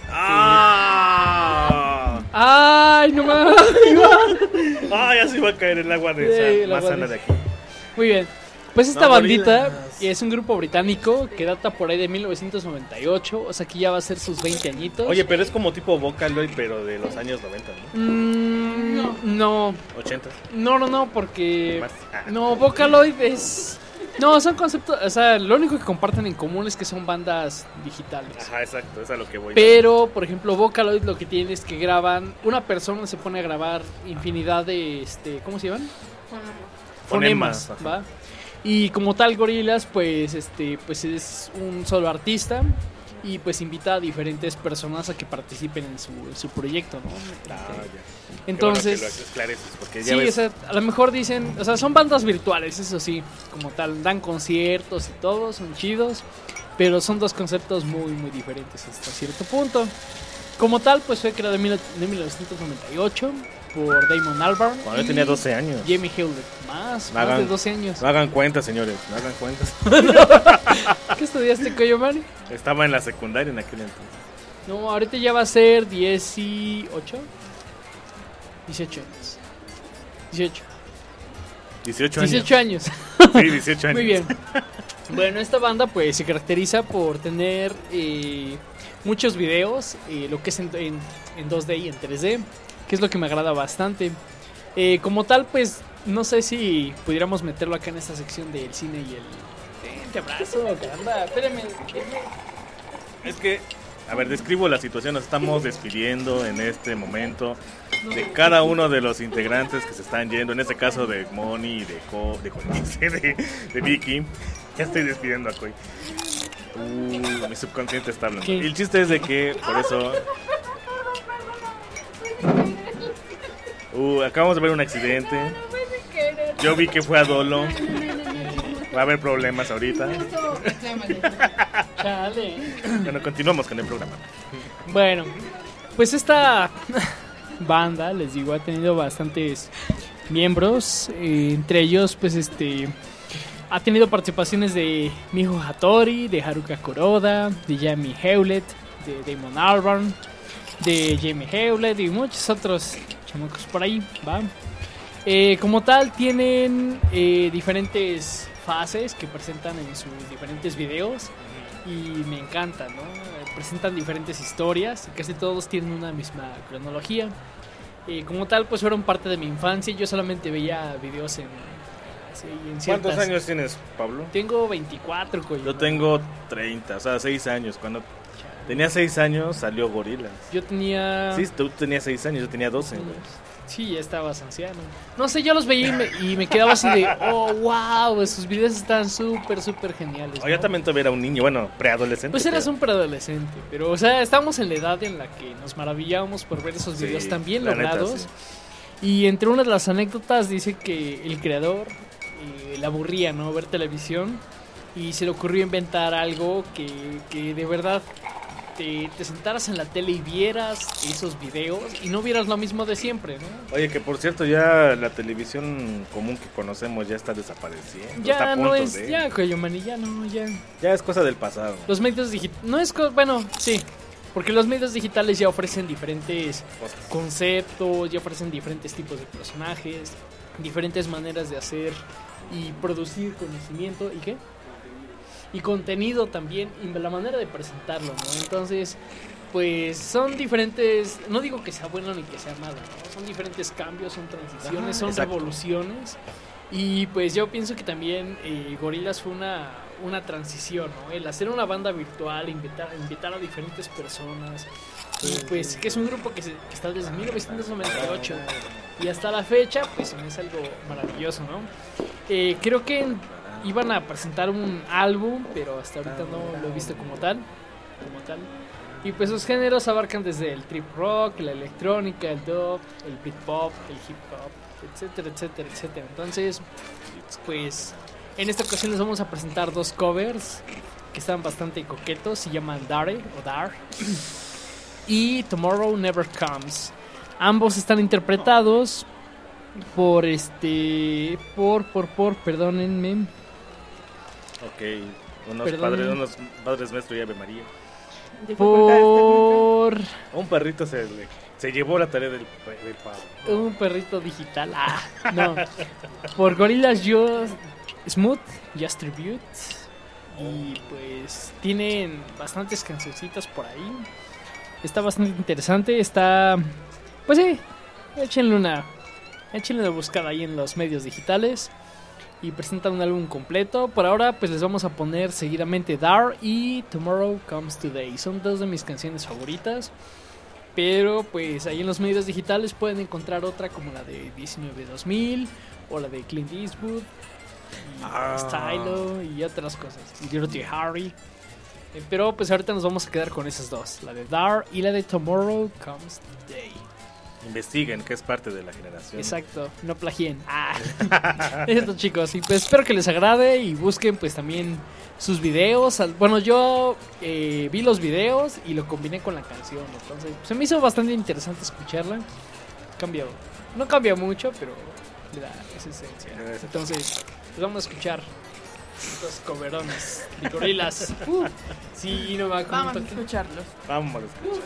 ¡Ah! ¡Ay, no más! ¡Ah, ya se iba a caer el agua de Sí, esa el más agua sana de- de aquí! Muy bien. Pues esta No, bandita Gorillaz. es un grupo británico que data por ahí de mil novecientos noventa y ocho, o sea que ya va a ser sus veinte añitos. Oye, pero es como tipo Vocaloid, pero de los años noventa, ¿no? Mm, no. no. ochenta. No, no, no, porque... Más. Ah. No, Vocaloid es... No, son conceptos... O sea, lo único que comparten en común es que son bandas digitales. Ajá, exacto, es a lo que voy. Pero, por ejemplo, Vocaloid lo que tiene es que graban... Una persona se pone a grabar infinidad de... este ¿Cómo se llaman? Fonemas, Fonemas, ajá. ¿va? Y como tal, Gorillaz, pues, este, pues es un solo artista y pues invita a diferentes personas a que participen en su, en su proyecto, ¿no? Ah, ya. Entonces, Qué bueno que lo esclareces, porque ya sí, ves- o sea, a lo mejor dicen, o sea, son bandas virtuales, eso sí, como tal, dan conciertos y todo, son chidos, pero son dos conceptos muy, muy diferentes hasta cierto punto. Como tal, pues fue creado en mil novecientos noventa y ocho por Damon Albarn. Cuando yo y tenía doce años. Jamie Hewlett, más, No más hagan- de doce años. No hagan cuentas, señores, no hagan cuentas. ¿Qué estudiaste, Coyomani? Estaba en la secundaria en aquel entonces. No, ahorita ya va a ser dieciocho. dieciocho años. dieciocho. dieciocho años. dieciocho años. Sí, dieciocho años. Muy bien. Bueno, esta banda pues se caracteriza por tener eh, muchos videos, eh, lo que es en, en, en dos D y en tres D, que es lo que me agrada bastante. Eh, como tal, pues no sé si pudiéramos meterlo acá en esta sección del cine y el... Eh, te abrazo, caramba, espérame. Es que, a ver, describo la situación. Nos estamos despidiendo en este momento de cada uno de los integrantes que se están yendo. En este caso de Moni y de Co, de, Co- de, de Vicky. Ya estoy despidiendo a Koi. Uh, mi subconsciente está hablando. ¿Qué? Y el chiste es de que, por eso... Uh, acabamos de ver un accidente. Yo vi que fue a dolo. Va a haber problemas ahorita. Chale. Bueno, continuamos con el programa. Bueno, pues esta banda, les digo, ha tenido bastantes miembros, eh, entre ellos, pues este, ha tenido participaciones de Miho Hattori, de Haruka Kuroda, de Jamie Hewlett, de Damon Albarn, de Jamie Hewlett y muchos otros chamacos por ahí, ¿va? Eh, como tal, tienen eh, diferentes fases que presentan en sus diferentes videos y me encantan, ¿no? Presentan diferentes historias y casi todos tienen una misma cronología. Eh, como tal, pues fueron parte de mi infancia. Yo solamente veía videos en, así, en ciertas... ¿Cuántos años tienes, Pablo? Tengo veinticuatro, coño. Yo tengo treinta, o sea, seis años. Cuando tenía seis años salió Gorillaz. Yo tenía... Sí, tú tenías seis años, yo tenía doce. güey. Sí, ya estabas anciano. No sé, yo los veía y me, y me quedaba así de, oh, wow, esos videos están súper, súper geniales, O yo ¿no? también todavía era un niño, bueno, preadolescente. Pues eras pero- un preadolescente, pero o sea, estábamos en la edad en la que nos maravillábamos por ver esos Sí, videos tan bien la neta, logrados. sí. Y entre una de las anécdotas dice que el creador eh, le aburría, ¿no? Ver televisión y se le ocurrió inventar algo que, que de verdad te, te sentaras en la tele y vieras esos videos y no vieras lo mismo de siempre, ¿no? Oye, que por cierto, ya la televisión común que conocemos ya está desapareciendo. está Ya a no punto es, de- ya, Coyomani, ya no, ya. Ya es cosa del pasado. Los medios digitales, no es, co- bueno, sí, porque los medios digitales ya ofrecen diferentes conceptos, ya ofrecen diferentes tipos de personajes, diferentes maneras de hacer y producir conocimiento y qué y contenido también y la manera de presentarlo, ¿no? Entonces, pues son diferentes, no digo que sea bueno ni que sea malo, ¿no? Son diferentes cambios, son transiciones, Ajá, son exacto. revoluciones y pues yo pienso que también eh, Gorillaz fue una una transición, ¿no? El hacer una banda virtual, invitar, invitar a diferentes personas. Y pues que es un grupo que, se, que está desde mil novecientos noventa y ocho y hasta la fecha, pues es algo maravilloso, ¿no? Eh, creo que iban a presentar un álbum, pero hasta ahorita no lo he visto como tal, como tal. Y pues sus géneros abarcan desde el trip rock, la electrónica, el dub, el Britpop, el hip hop, etcétera, etcétera, etcétera. Entonces, pues en esta ocasión les vamos a presentar dos covers que están bastante coquetos, se llaman Dare o Dar y Tomorrow Never Comes. Ambos están interpretados por este por por por perdónenme. Ok, unos Perdón. padres, unos padres nuestros y Ave María. Por un perrito se le, se llevó la tarea del, del pavo. un perrito digital. Ah, no. Por Gorillaz Just Smooth Just Tribute. Y pues tienen bastantes cancioncitas por ahí. Está bastante interesante. Está, pues sí, échenle una, échenle una buscada ahí en los medios digitales. Y presentan un álbum completo. Por ahora pues les vamos a poner seguidamente Dar y Tomorrow Comes Today. Son dos de mis canciones favoritas. Pero pues ahí en los medios digitales pueden encontrar otra como la de diecinueve dos mil o la de Clint Eastwood y Ah. Stylo y otras cosas. Y Dirty Harry. Eh, Pero pues ahorita nos vamos a quedar con esas dos, la de Dar y la de Tomorrow Comes Today. Investiguen, que es parte de la generación. Exacto, no plagien. Ah. Esto, chicos, y pues espero que les agrade y busquen pues también sus videos. Al- Bueno, yo eh, vi los videos y lo combiné con la canción, entonces pues, se me hizo bastante interesante escucharla. Cambia, no cambia mucho, pero le da esa esencia. Entonces, pues vamos a escuchar estos coverones de Gorillaz. Uh, sí, no va con Vamos a un toque. escucharlos. Vamos a escuchar.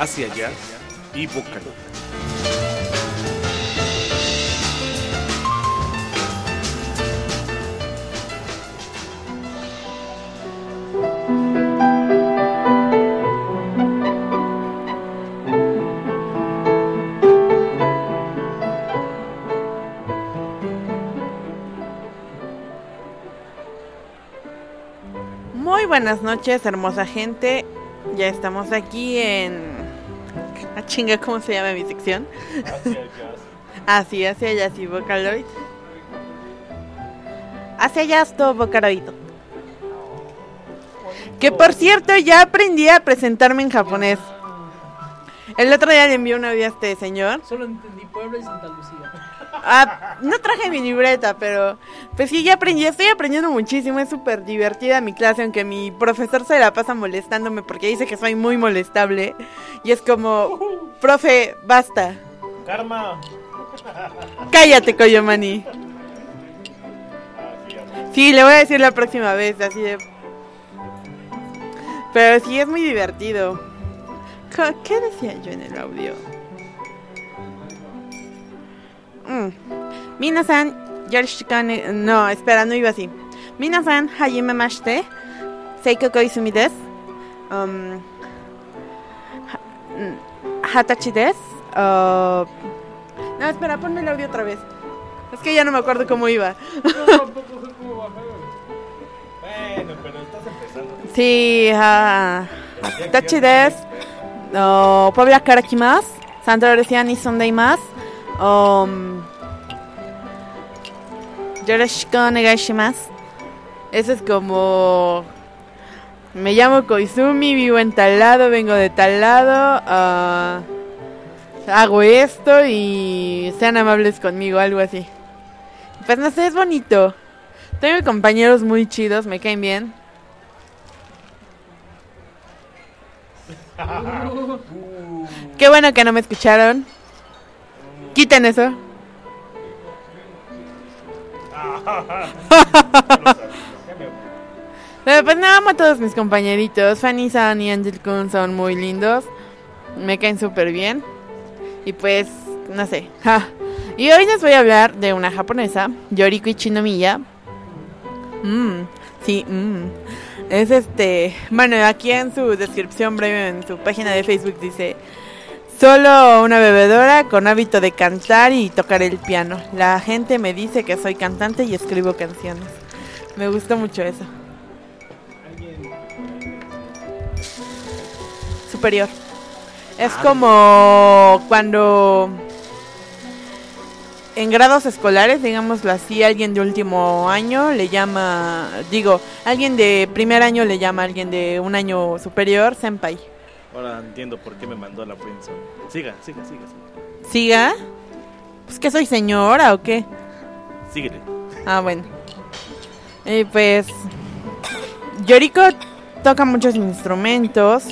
Hacia Jazz y Vocaloid. Muy buenas noches, hermosa gente. Ya estamos aquí en... Ah, chinga, ¿cómo se llama mi sección? Hacia Jazz. Así, Hacia Jazz y Vocaloid. Hacia Jazz, todo Vocaloid. Que por cierto, ya aprendí a presentarme en japonés. El otro día le envié un audio a este señor. Solo entendí Puebla y Santa Lucía. Ah, no traje mi libreta, pero pues sí, ya aprendí, estoy aprendiendo muchísimo, es súper divertida mi clase, aunque mi profesor se la pasa molestándome porque dice que soy muy molestable. Y es como, profe, basta. Karma. Cállate, Koyomani. Sí, le voy a decir la próxima vez, así de... Pero sí, es muy divertido. ¿Qué decía yo en el audio? Mm. Minasan, yoroshiku. No, espera, no iba así. Minasan, hajime mashite. Seiko Koizumi desu. Um, Hatachi desu. Uh, no, espera, ponme el audio otra vez. Es que ya no me acuerdo cómo iba. Yo tampoco sé cómo bajar. Bueno, pero estás empezando. Sí, uh, Hatachi desu. Uh, Puebla karakimasu. Santa Lucía ni sondeimasu. Um, Yoroshiku onegaishimasu. Eso es como... Me llamo Koizumi, vivo en tal lado, vengo de tal lado, uh, hago esto y sean amables conmigo, algo así. Pues no sé, es bonito. Tengo compañeros muy chidos, me caen bien. Qué bueno que no me escucharon. Quiten eso. Pero pues nada, amo a todos mis compañeritos. Fanny, San y Angel Kun son muy lindos. Me caen súper bien. Y pues, no sé. Ja. Y hoy les voy a hablar de una japonesa, Yoriko Ichinomiya. Mmm, sí, mmm. Es este... Bueno, aquí en su descripción breve, en su página de Facebook dice... Solo una bebedora con hábito de cantar y tocar el piano. La gente me dice que soy cantante y escribo canciones. Me gusta mucho eso. Superior. Es como cuando en grados escolares, digámoslo así, alguien de último año le llama, digo, alguien de primer año le llama a alguien de un año superior senpai. Ahora entiendo por qué me mandó la friendzone. Siga, siga, siga, siga. ¿Siga? Pues que soy señora o qué. Síguele. Ah, bueno. Y pues Yoriko toca muchos instrumentos.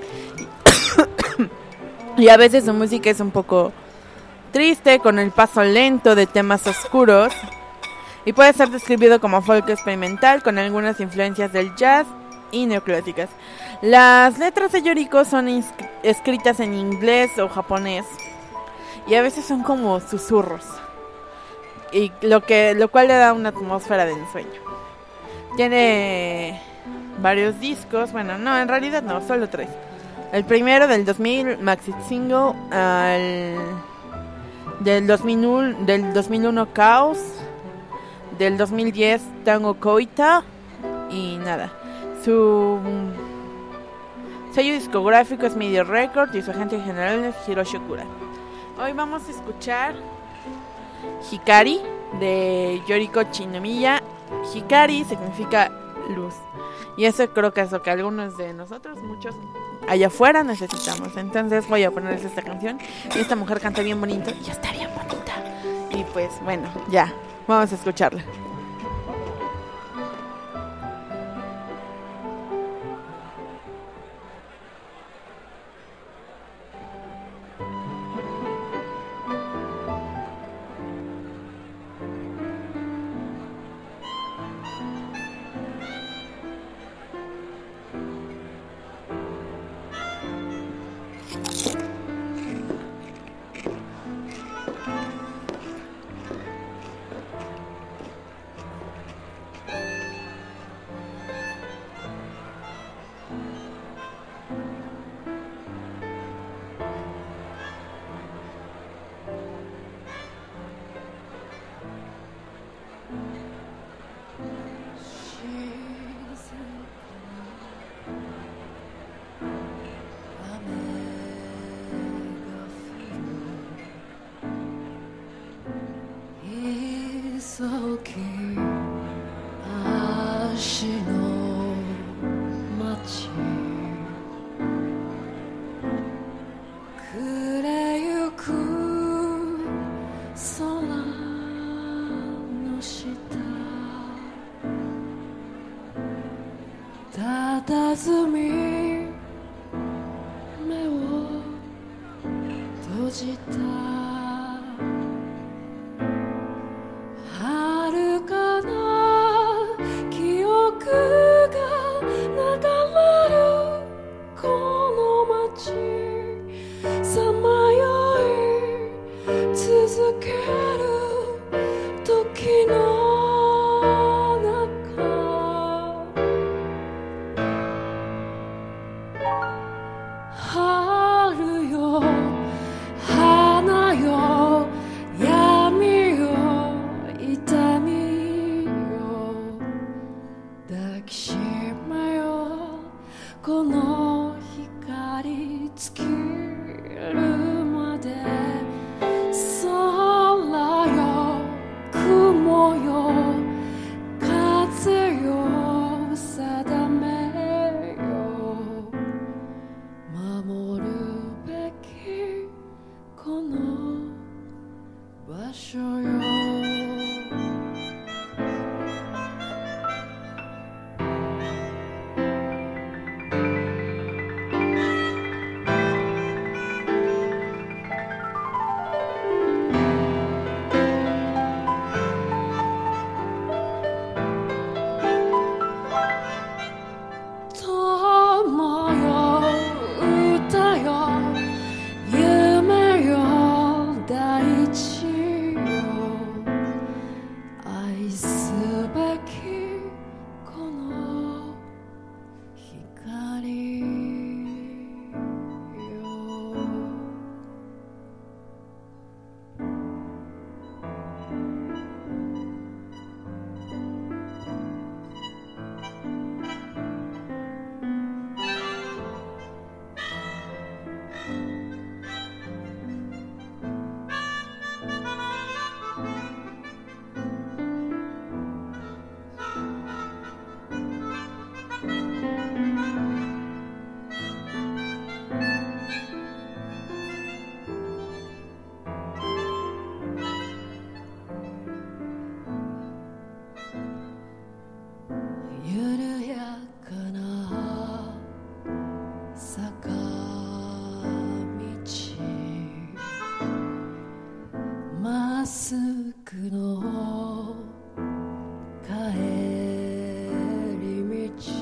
Y a veces su música es un poco triste, con el paso lento de temas oscuros. Y puede ser describido como folk experimental, con algunas influencias del jazz y neoclásicas. Las letras de Yoriko son inscri- escritas en inglés o japonés. Y a veces son como susurros. Y lo que lo cual le da una atmósfera de ensueño. Tiene varios discos. Bueno, no, en realidad no, solo tres. El primero del dos mil, Maxi Single, al del dos mil uno, del dos mil uno Chaos, del dos mil diez Tango Koita y nada. Su sello discográfico es Media Records y su agente general es Hiroshi Okura. Hoy vamos a escuchar Hikari de Yoriko Ichinomiya. Hikari significa luz. Y eso creo que es lo que algunos de nosotros, muchos allá afuera necesitamos. Entonces voy a ponerles esta canción. Y esta mujer canta bien bonito y está bien bonita. Y pues bueno, ya, vamos a escucharla. 先足の街暮れゆく空の下佇み目を閉じた遥かな記憶が流れるこの街さまよい続ける時の春よ花よ闇よ痛みよ抱きしめよこの光尽きるまで空よ雲よ風よ定めよ守るべきこの場所よ友よ歌よ夢よ大地よ愛すべきこの光よ緩やかな坂道まっすぐの帰り道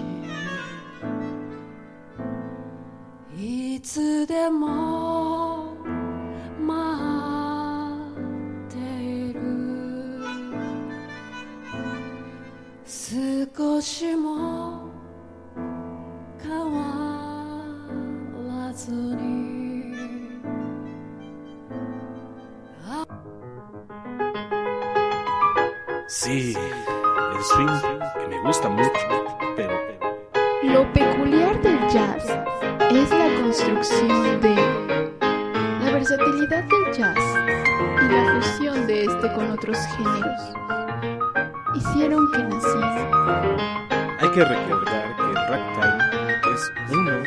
いつでも待っている少しも変わらずにあ Sí, el swing que me gusta mucho, pero... Lo peculiar del jazz es la construcción de la versatilidad del jazz y la fusión de este con otros géneros. Hicieron que naciera. Hay que recordar que el ragtime es uno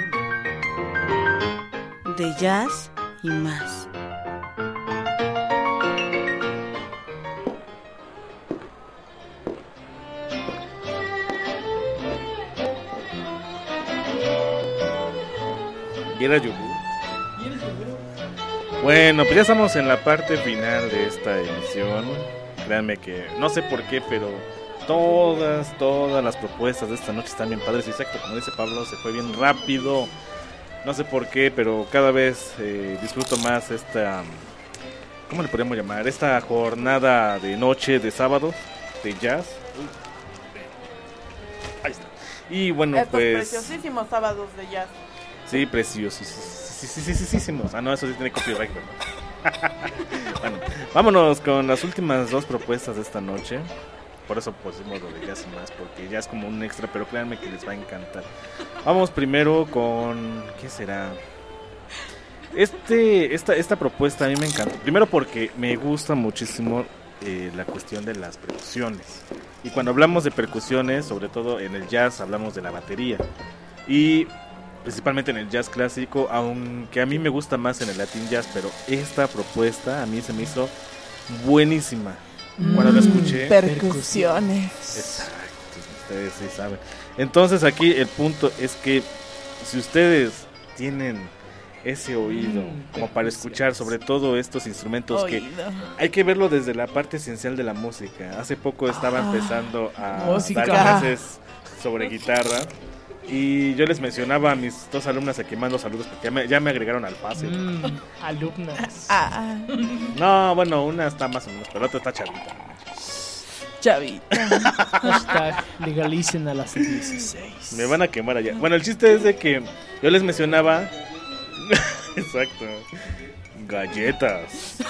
de jazz y más. ¿Y era yogur? Bueno, pues ya estamos en la parte final de esta emisión. Créanme que no sé por qué, pero todas, todas las propuestas de esta noche están bien padres. Y exacto, como dice Pablo, se fue bien rápido. No sé por qué, pero cada vez eh, disfruto más esta... ¿Cómo le podríamos llamar? Esta jornada de noche, de sábado, de jazz. Uy. Ahí está. Y bueno, Estos pues... preciosísimos sábados de jazz. Sí, preciosísimos. Ah, no, eso sí tiene copyright, ¿verdad? Bueno, vámonos con las últimas dos propuestas de esta noche. Por eso pusimos lo de jazz y más, porque ya es como un extra, pero créanme que les va a encantar. Vamos primero con... ¿qué será? Este, esta, esta propuesta a mí me encanta. Primero porque me gusta muchísimo eh, la cuestión de las percusiones. Y cuando hablamos de percusiones, sobre todo en el jazz, hablamos de la batería. Y principalmente en el jazz clásico, aunque a mí me gusta más en el Latin jazz, pero esta propuesta a mí se me hizo buenísima. Cuando la escuché... Percusiones. Exacto, ustedes sí saben. Entonces aquí el punto es que si ustedes tienen ese oído mm, como para escuchar sobre todo estos instrumentos oído. Que hay que verlo desde la parte esencial de la música. Hace poco estaba ah, empezando a música. Dar clases sobre guitarra y yo les mencionaba a mis dos alumnas a quien mando saludos porque ya me, ya me agregaron al pase. Mm, alumnas. Ah. No, bueno, una está más o menos, pero la otra está chavita. Chavita. Hashtag legalicen a las dieciséis. Me van a quemar allá. Bueno, el chiste es de que yo les mencionaba. Exacto. Galletas.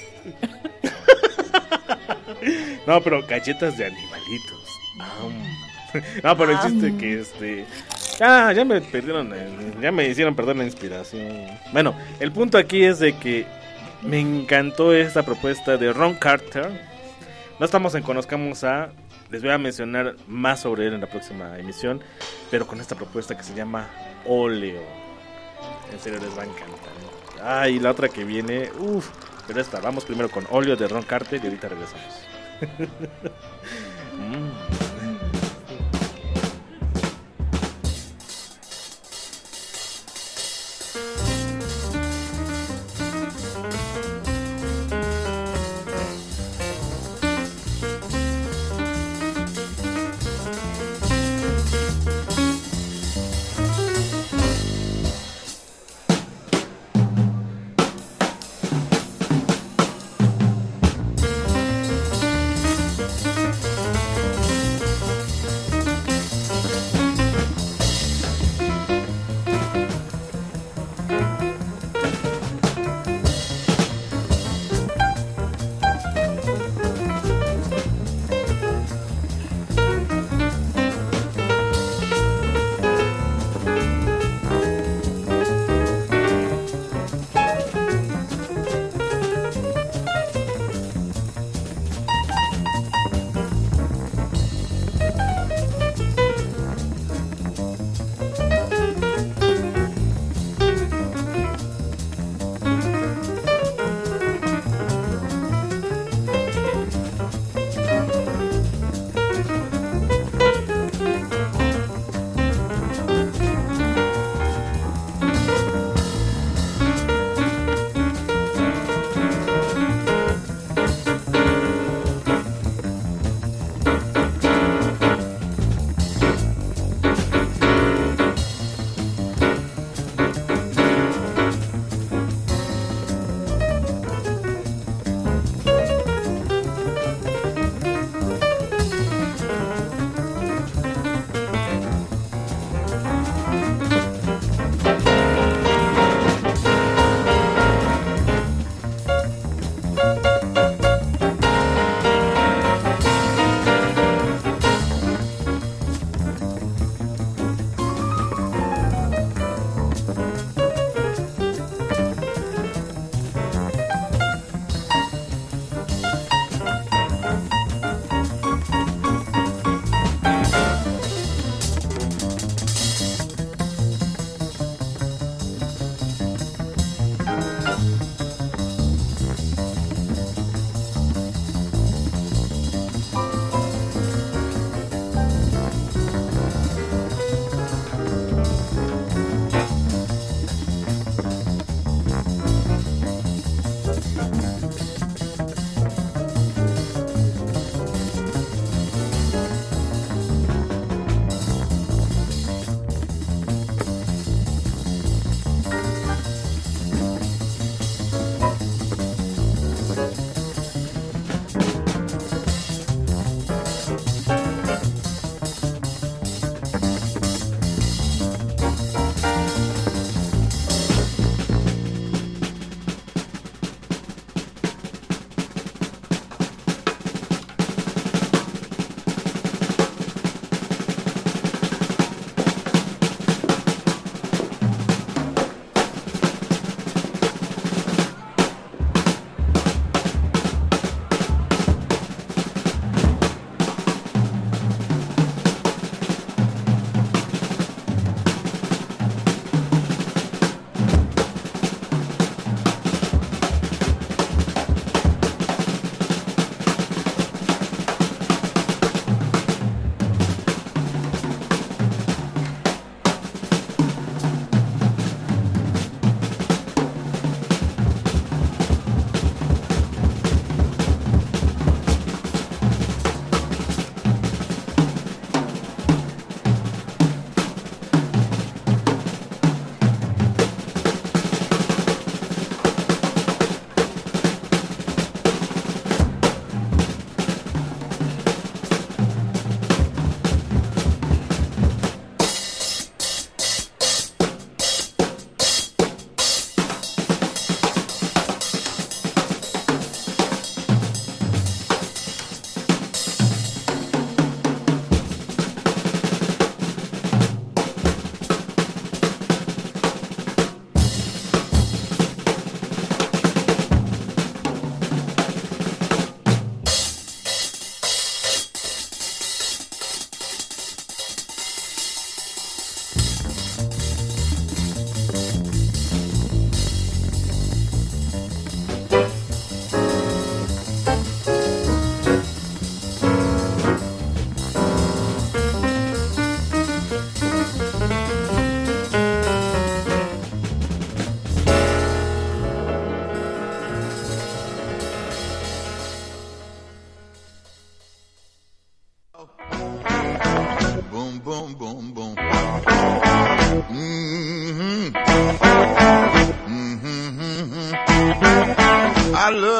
No, pero galletas de animalitos. No, pero el chiste que este. Ah, ya me perdieron. Ya me hicieron perder la inspiración. Bueno, el punto aquí es de que me encantó esta propuesta de Ron Carter. No estamos en Conozcamos a. Les voy a mencionar más sobre él en la próxima emisión. Pero con esta propuesta que se llama Óleo. En serio les va a encantar. Ah, y la otra que viene. Uff, pero esta. Vamos primero con Óleo de Ron Carter y ahorita regresamos. mm.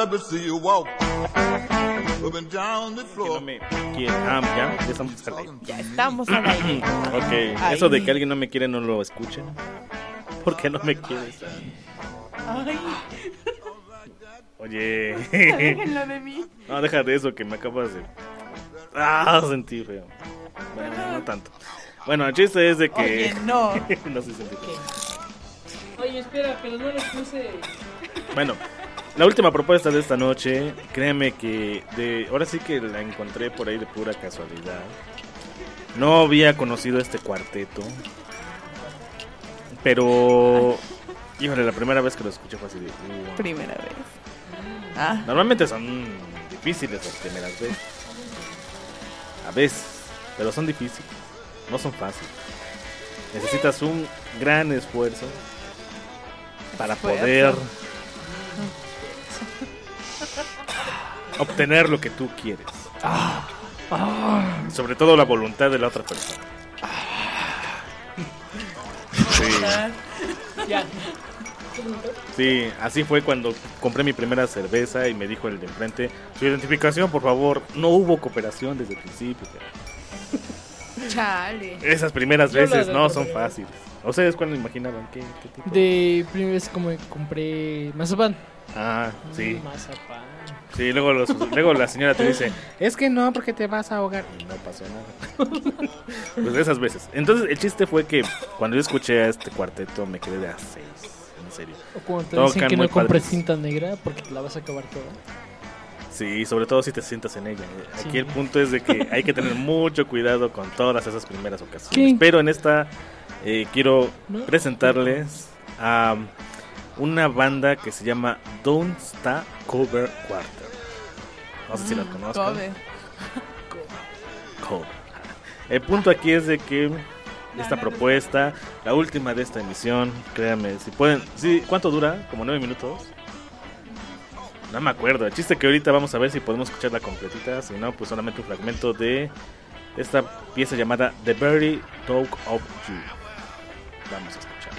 love to see you walk up and down the floor. Que no me quiere. Ah, ya, ya estamos al aire. Ya estamos al aire. Ok, Ay. eso de que alguien no me quiere no lo escuchen. ¿Por qué no me quieres? Ay, Oye. déjenlo de mí. No, deja de eso que me acabas de... Ah, sentí feo. Bueno, no tanto. Bueno, el chiste es de que... Oye, no. No se sentí feo. Oye, espera, pero no les puse. Bueno, la última propuesta de esta noche, créeme que de ahora sí que la encontré por ahí de pura casualidad. No había conocido este cuarteto, pero híjole, la primera vez que lo escuché fue así de... Uh, Primera vez. Ah. Normalmente son difíciles las primeras veces. A veces, pero son difíciles, no son fáciles. Necesitas un gran esfuerzo para poder obtener lo que tú quieres. Sobre todo la voluntad de la otra persona. Sí. Ya. Sí, así fue cuando compré mi primera cerveza y me dijo el de enfrente, su identificación, por favor. No hubo cooperación desde el principio. Chale. Esas primeras Yo veces la no de- son fáciles. ¿Ustedes cuándo imaginaban qué, qué tipo? De primera vez como compré mazapán. Ah, sí. Mm, mazapán. Sí, luego, los, luego la señora te dice, es que no, porque te vas a ahogar. Y no pasó nada. Pues esas veces. Entonces el chiste fue que cuando yo escuché a este cuarteto me quedé de a seis. En serio. O cuando te Tocan dicen que muy no compres padres. cinta negra porque te la vas a acabar toda. Sí, sobre todo si te sientas en ella. Aquí Sí. el punto es de que hay que tener mucho cuidado con todas esas primeras ocasiones. ¿Qué? Pero en esta eh, quiero ¿No? presentarles a una banda que se llama Don't Stop Cover Quarter. No sé si la conozcan. Cover. Cover. El punto aquí es de que esta propuesta, la última de esta emisión, créanme, si pueden, sí, ¿cuánto dura? ¿Como nueve minutos? No me acuerdo. El chiste que ahorita vamos a ver si podemos escucharla completita. Si no, pues solamente un fragmento de esta pieza llamada The Very Talk of You. Vamos a escucharla.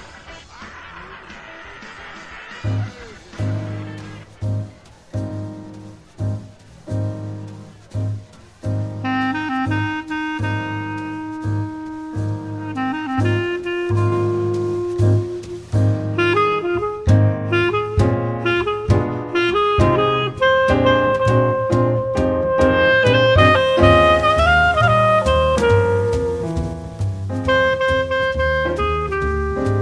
Thank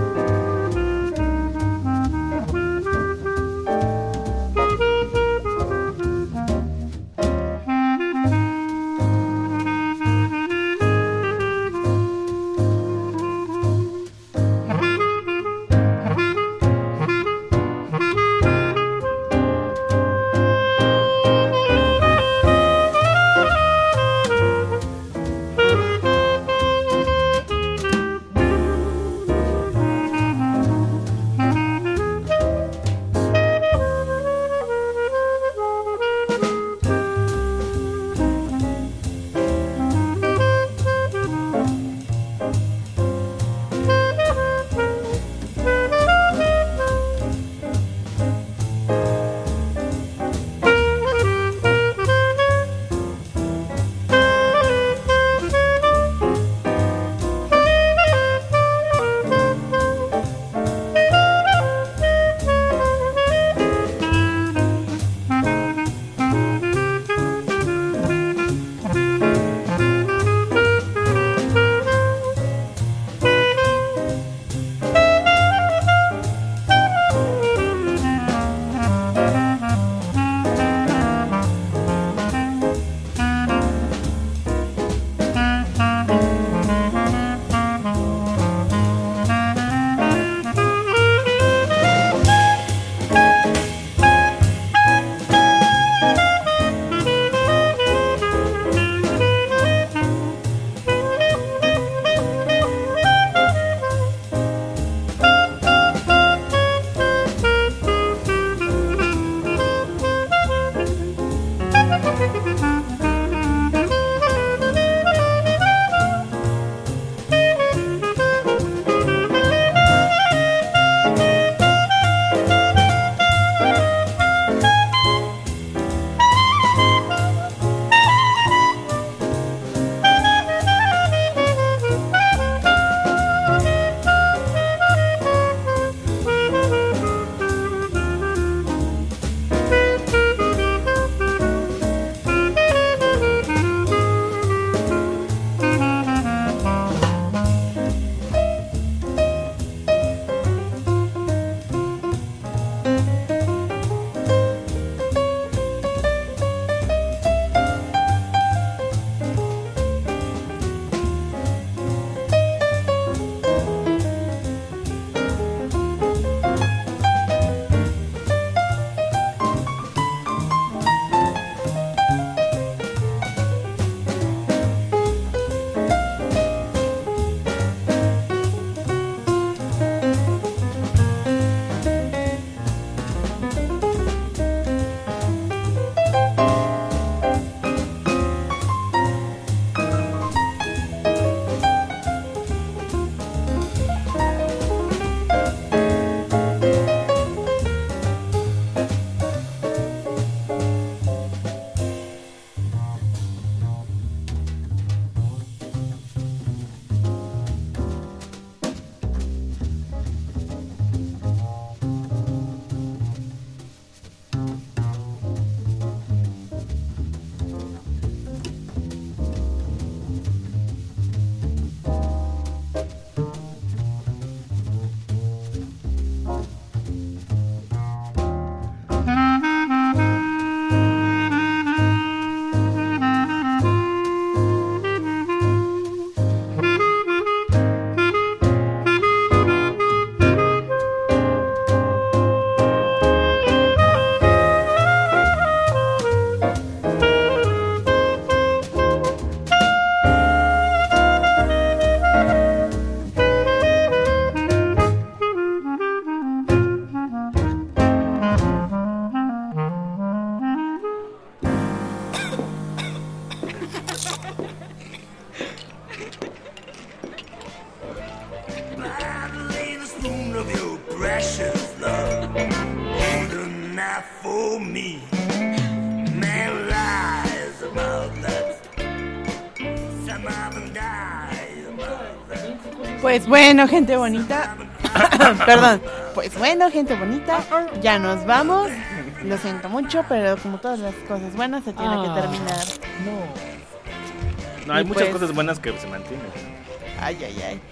Pues bueno, gente bonita. Perdón. Pues bueno, gente bonita. Ya nos vamos. Lo siento mucho, pero como todas las cosas buenas se tiene Ah, que terminar. No. No, hay Y muchas pues- cosas buenas que se mantienen. Ay, ay, ay.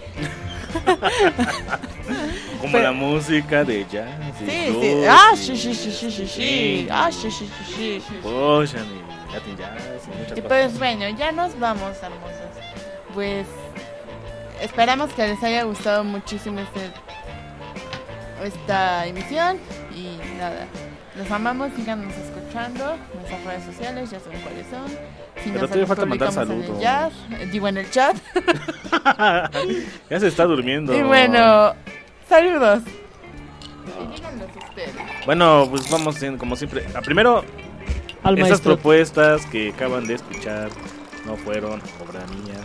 Como Pero- la música de jazz. y Sí, blues, sí. Ah, y- sí, sí, sí, sí, sí, sí. Sí. Ah, sí, sí, sí, sí, sí. Ocean y Latin Jazz y muchas Y cosas. pues bueno, ya nos vamos, hermosos. Pues esperamos que les haya gustado muchísimo este esta emisión y nada. Los amamos, síganos escuchando. Nuestras redes sociales ya saben cuáles son. Si Pero nos todavía falta mandar publicamos en el saludos. jazz, eh, digo en el chat. Ya se está durmiendo. Y bueno, saludos. Y díganlos ustedes. Bueno, pues vamos en- como siempre. A primero, Al esas maestro. propuestas que acaban de escuchar no fueron obra mía.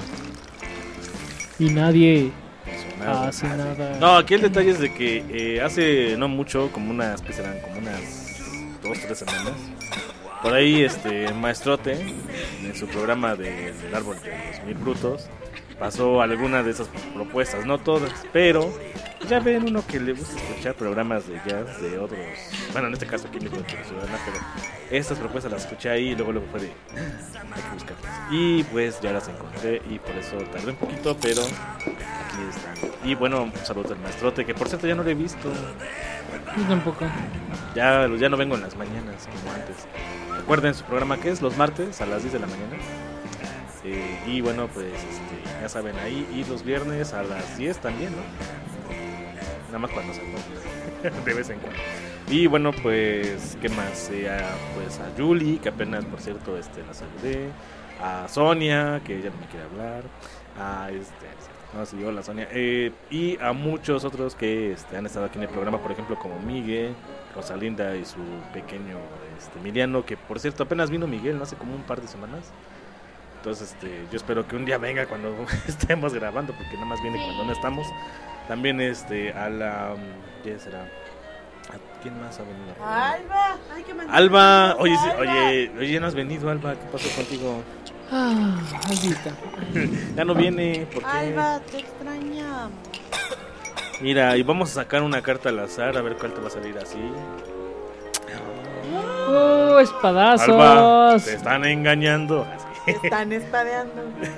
Y nadie Nada. hace nada. No, aquí el detalle es de que eh, hace no mucho, como unas, que serán? Como unas dos, tres semanas. Por ahí, este, Maestrote, en su programa de- del árbol de los mil frutos, pasó alguna de esas propuestas, no todas, pero ya ven uno que le gusta escuchar programas de jazz de otros, bueno, en este caso aquí en México, de Ciudadana, pero estas propuestas las escuché ahí y luego luego fue de, hay que buscarlas. Y pues ya las encontré y por eso tardé un poquito, pero aquí están. Y bueno, un saludo al Maestrote, que por cierto ya no lo he visto. Yo tampoco. Ya, ya no vengo en las mañanas como antes. Recuerden su programa que es los martes a las diez de la mañana. Eh, y bueno, pues este, ya saben ahí. Y los viernes a las diez también, ¿no? Nada más cuando se puede. De vez en cuando. Y bueno, pues, ¿qué más? Eh, a, pues a Julie, que apenas, por cierto, este, la saludé. A Sonia, que ya no me quiere hablar. A este... No, sí, hola Sonia. Eh, y a muchos otros que este, han estado aquí en el programa, por ejemplo, como Miguel, Rosalinda y su pequeño este, Emiliano, que por cierto apenas vino Miguel, no hace como un par de semanas. Entonces, este, yo espero que un día venga cuando estemos grabando, porque nada más viene cuando no estamos. También este, a la... ¿Qué será? ¿A quién más ha venido? Alba, hay que mandar Alba, saludos, oye, sí, Alba. oye, oye, ya no has venido, Alba, ¿qué pasó contigo? Ah, Albita. Ya no viene, ¿por qué? Alba, te extrañamos. Mira, y vamos a sacar una carta al azar a ver cuál te va a salir así. ¡Oh, espadazos! Alba, te están engañando. Te están espadeando.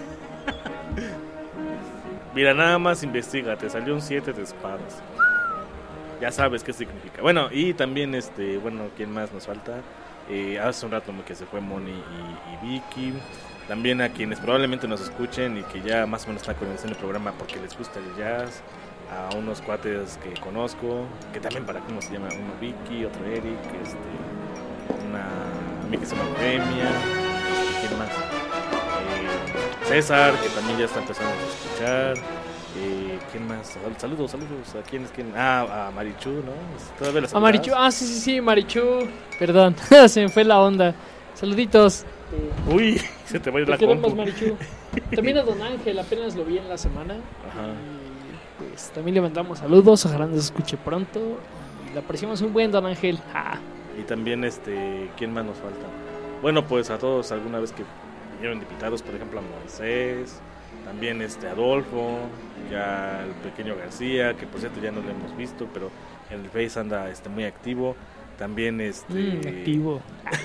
Mira, nada más investiga, te salió un siete de espadas. Ya sabes qué significa. Bueno, y también, este, bueno, ¿quién más nos falta? Eh, hace un rato que se fue Moni y, y Vicky. También a quienes probablemente nos escuchen y que ya más o menos están conociendo el programa porque les gusta el jazz. A unos cuates que conozco, que también para cómo se llama, uno Vicky, otro Eric, este, una amiga que se llama Bohemia, ¿quién más? Eh, César, que también ya está empezando a escuchar. Eh, ¿Quién más? Sal- Saludos, saludos. ¿A quién es quién? Ah, a Marichu, ¿no? ¿Todavía la A Marichu. saludas? Ah, sí, sí, sí, Marichu. Perdón, se me fue la onda. Saluditos. Uy, se te va a ir Te la queremos, compu. Marichu. También a Don Ángel, apenas lo vi en la semana. Ajá. Y pues también le mandamos saludos. Ojalá nos escuche pronto. Y le apreciamos un buen Don Ángel. Ah. Y también, este, ¿quién más nos falta? Bueno, pues a todos alguna vez que vinieron invitados, por ejemplo a Moisés, también este Adolfo, ya el pequeño García, que por cierto ya no lo hemos visto, pero en el Face anda este muy activo. También este Mm, activo.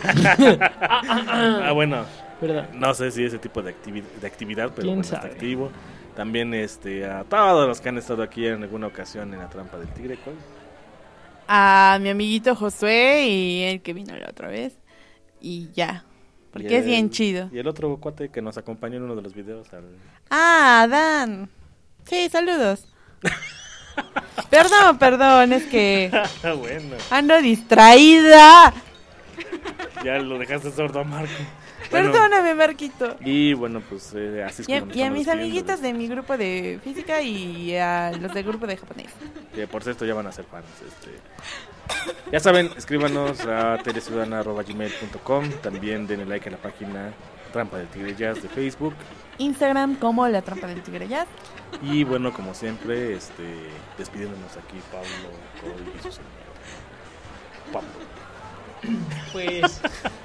ah, bueno, ¿verdad? No sé si ese tipo de, activi- de actividad, pero ¿Quién bueno, está sabe? activo. También este a todos los que han estado aquí en alguna ocasión en la trampa del tigre, ¿cuál? A mi amiguito Josué y el que vino la otra vez. Y ya. Porque Y es bien el- chido. Y el otro cuate que nos acompañó en uno de los videos. Al... Ah, Dan. Sí, saludos. Perdón, perdón, es que Bueno, ando distraída. ya lo dejaste sordo a Marco. Bueno, Perdóname, Marquito. y bueno, pues eh, así es Y a, como nos y a estamos mis despidiendo. amiguitos de mi grupo de física y a los del grupo de japonés. Que por cierto ya van a ser fans. Este. Ya saben, escríbanos a teleciudadana arroba gmail punto com. También denle like a la página Trampa del Tigre Jazz de Facebook. Instagram como La Trampa del Tigre Jazz. Y bueno, como siempre, este, despidiéndonos aquí, Pablo, Cole y su señor. Pablo. Pues.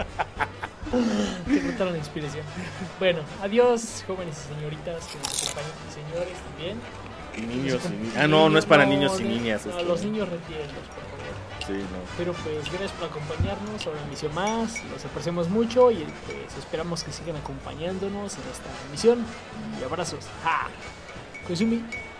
Te cortaron la inspiración. Bueno, adiós, jóvenes y señoritas que nos acompañan, y señores también. Niños y niñas. Ah, no, no es para No, niños y no, niñas. No, esto. los niños retirenlos, por favor. Sí, no. Pero pues gracias por acompañarnos a una emisión más, los apreciamos mucho y pues esperamos que sigan acompañándonos en esta emisión. Y abrazos. ¡Ja! Koizumi.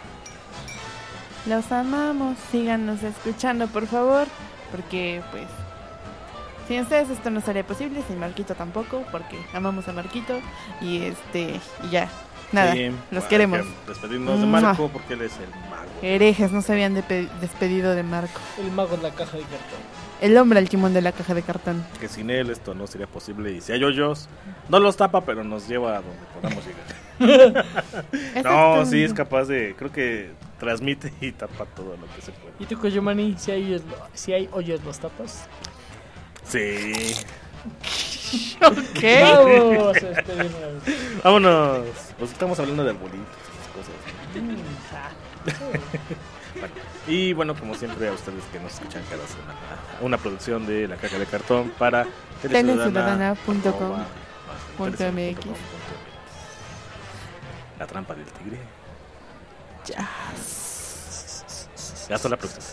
Los amamos, síganos escuchando por favor, porque pues sin ustedes esto no sería posible, sin Marquito tampoco, porque amamos a Marquito y este y ya, nada, Sí, los bueno, queremos. hay que despedirnos de Marco porque él es el mago. Herejes, no se habían de- despedido de Marco. El mago en la caja de cartón. El hombre al timón de la caja de cartón. Que sin él esto no sería posible. Y si hay hoyos, no los tapa, pero nos lleva a donde podamos llegar. No, sí es capaz de. Creo que transmite y tapa todo lo que se puede. ¿Y tú, Koyomani, si hay hoyos, si hay hoyos los tapas? Sí. Ok. Vamos a despedirnos. Vámonos. Pues estamos hablando de arbolitos y esas cosas. Mm, ja. Bueno, y bueno, como siempre, a ustedes que nos escuchan cada semana, una producción de La Caja de Cartón para teleciudadana punto com punto m x. La trampa del tigre. Ya. Hasta la próxima.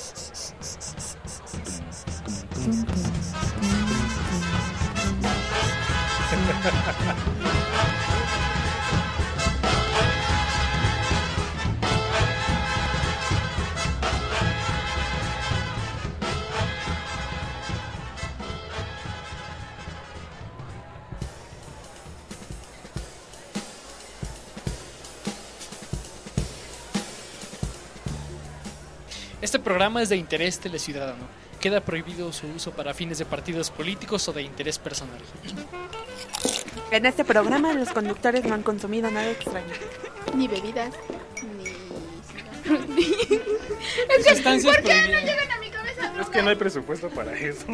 Este programa es de interés teleciudadano. Queda prohibido su uso para fines de partidos políticos o de interés personal. En este programa los conductores no han consumido nada extraño. Ni bebidas, ni cigarros, ni... Es que, Sustancias ¿por qué no prohibidas. llegan a mi cabeza? Es que no hay presupuesto para eso.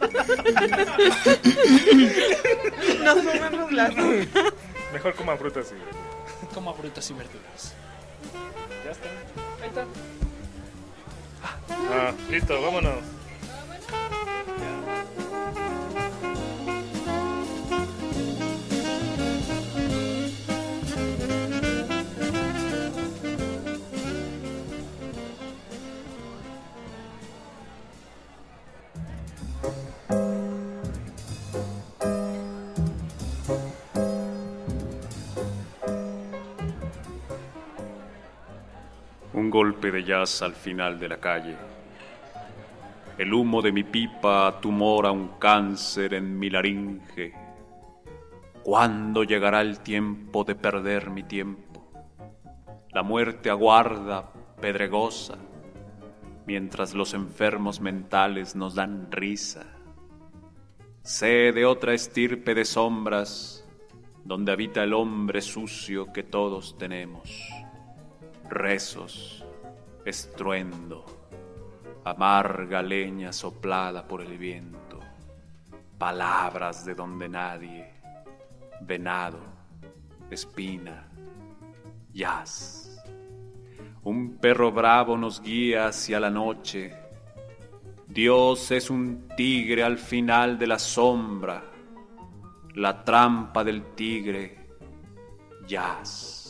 Nos comemos las... Mejor coman frutas y verduras. Coma frutas y verduras. Ya está. Ahí está. Ah, listo, vámonos. Un golpe de jazz al final de la calle. El humo de mi pipa tumora un cáncer en mi laringe. ¿Cuándo llegará el tiempo de perder mi tiempo? La muerte aguarda, pedregosa, mientras los enfermos mentales nos dan risa. Sé de otra estirpe de sombras, donde habita el hombre sucio que todos tenemos. Rezos, estruendo, amarga leña soplada por el viento, palabras de donde nadie, venado, espina, jazz. Un perro bravo nos guía hacia la noche. Dios es un tigre al final de la sombra, la trampa del tigre, jazz.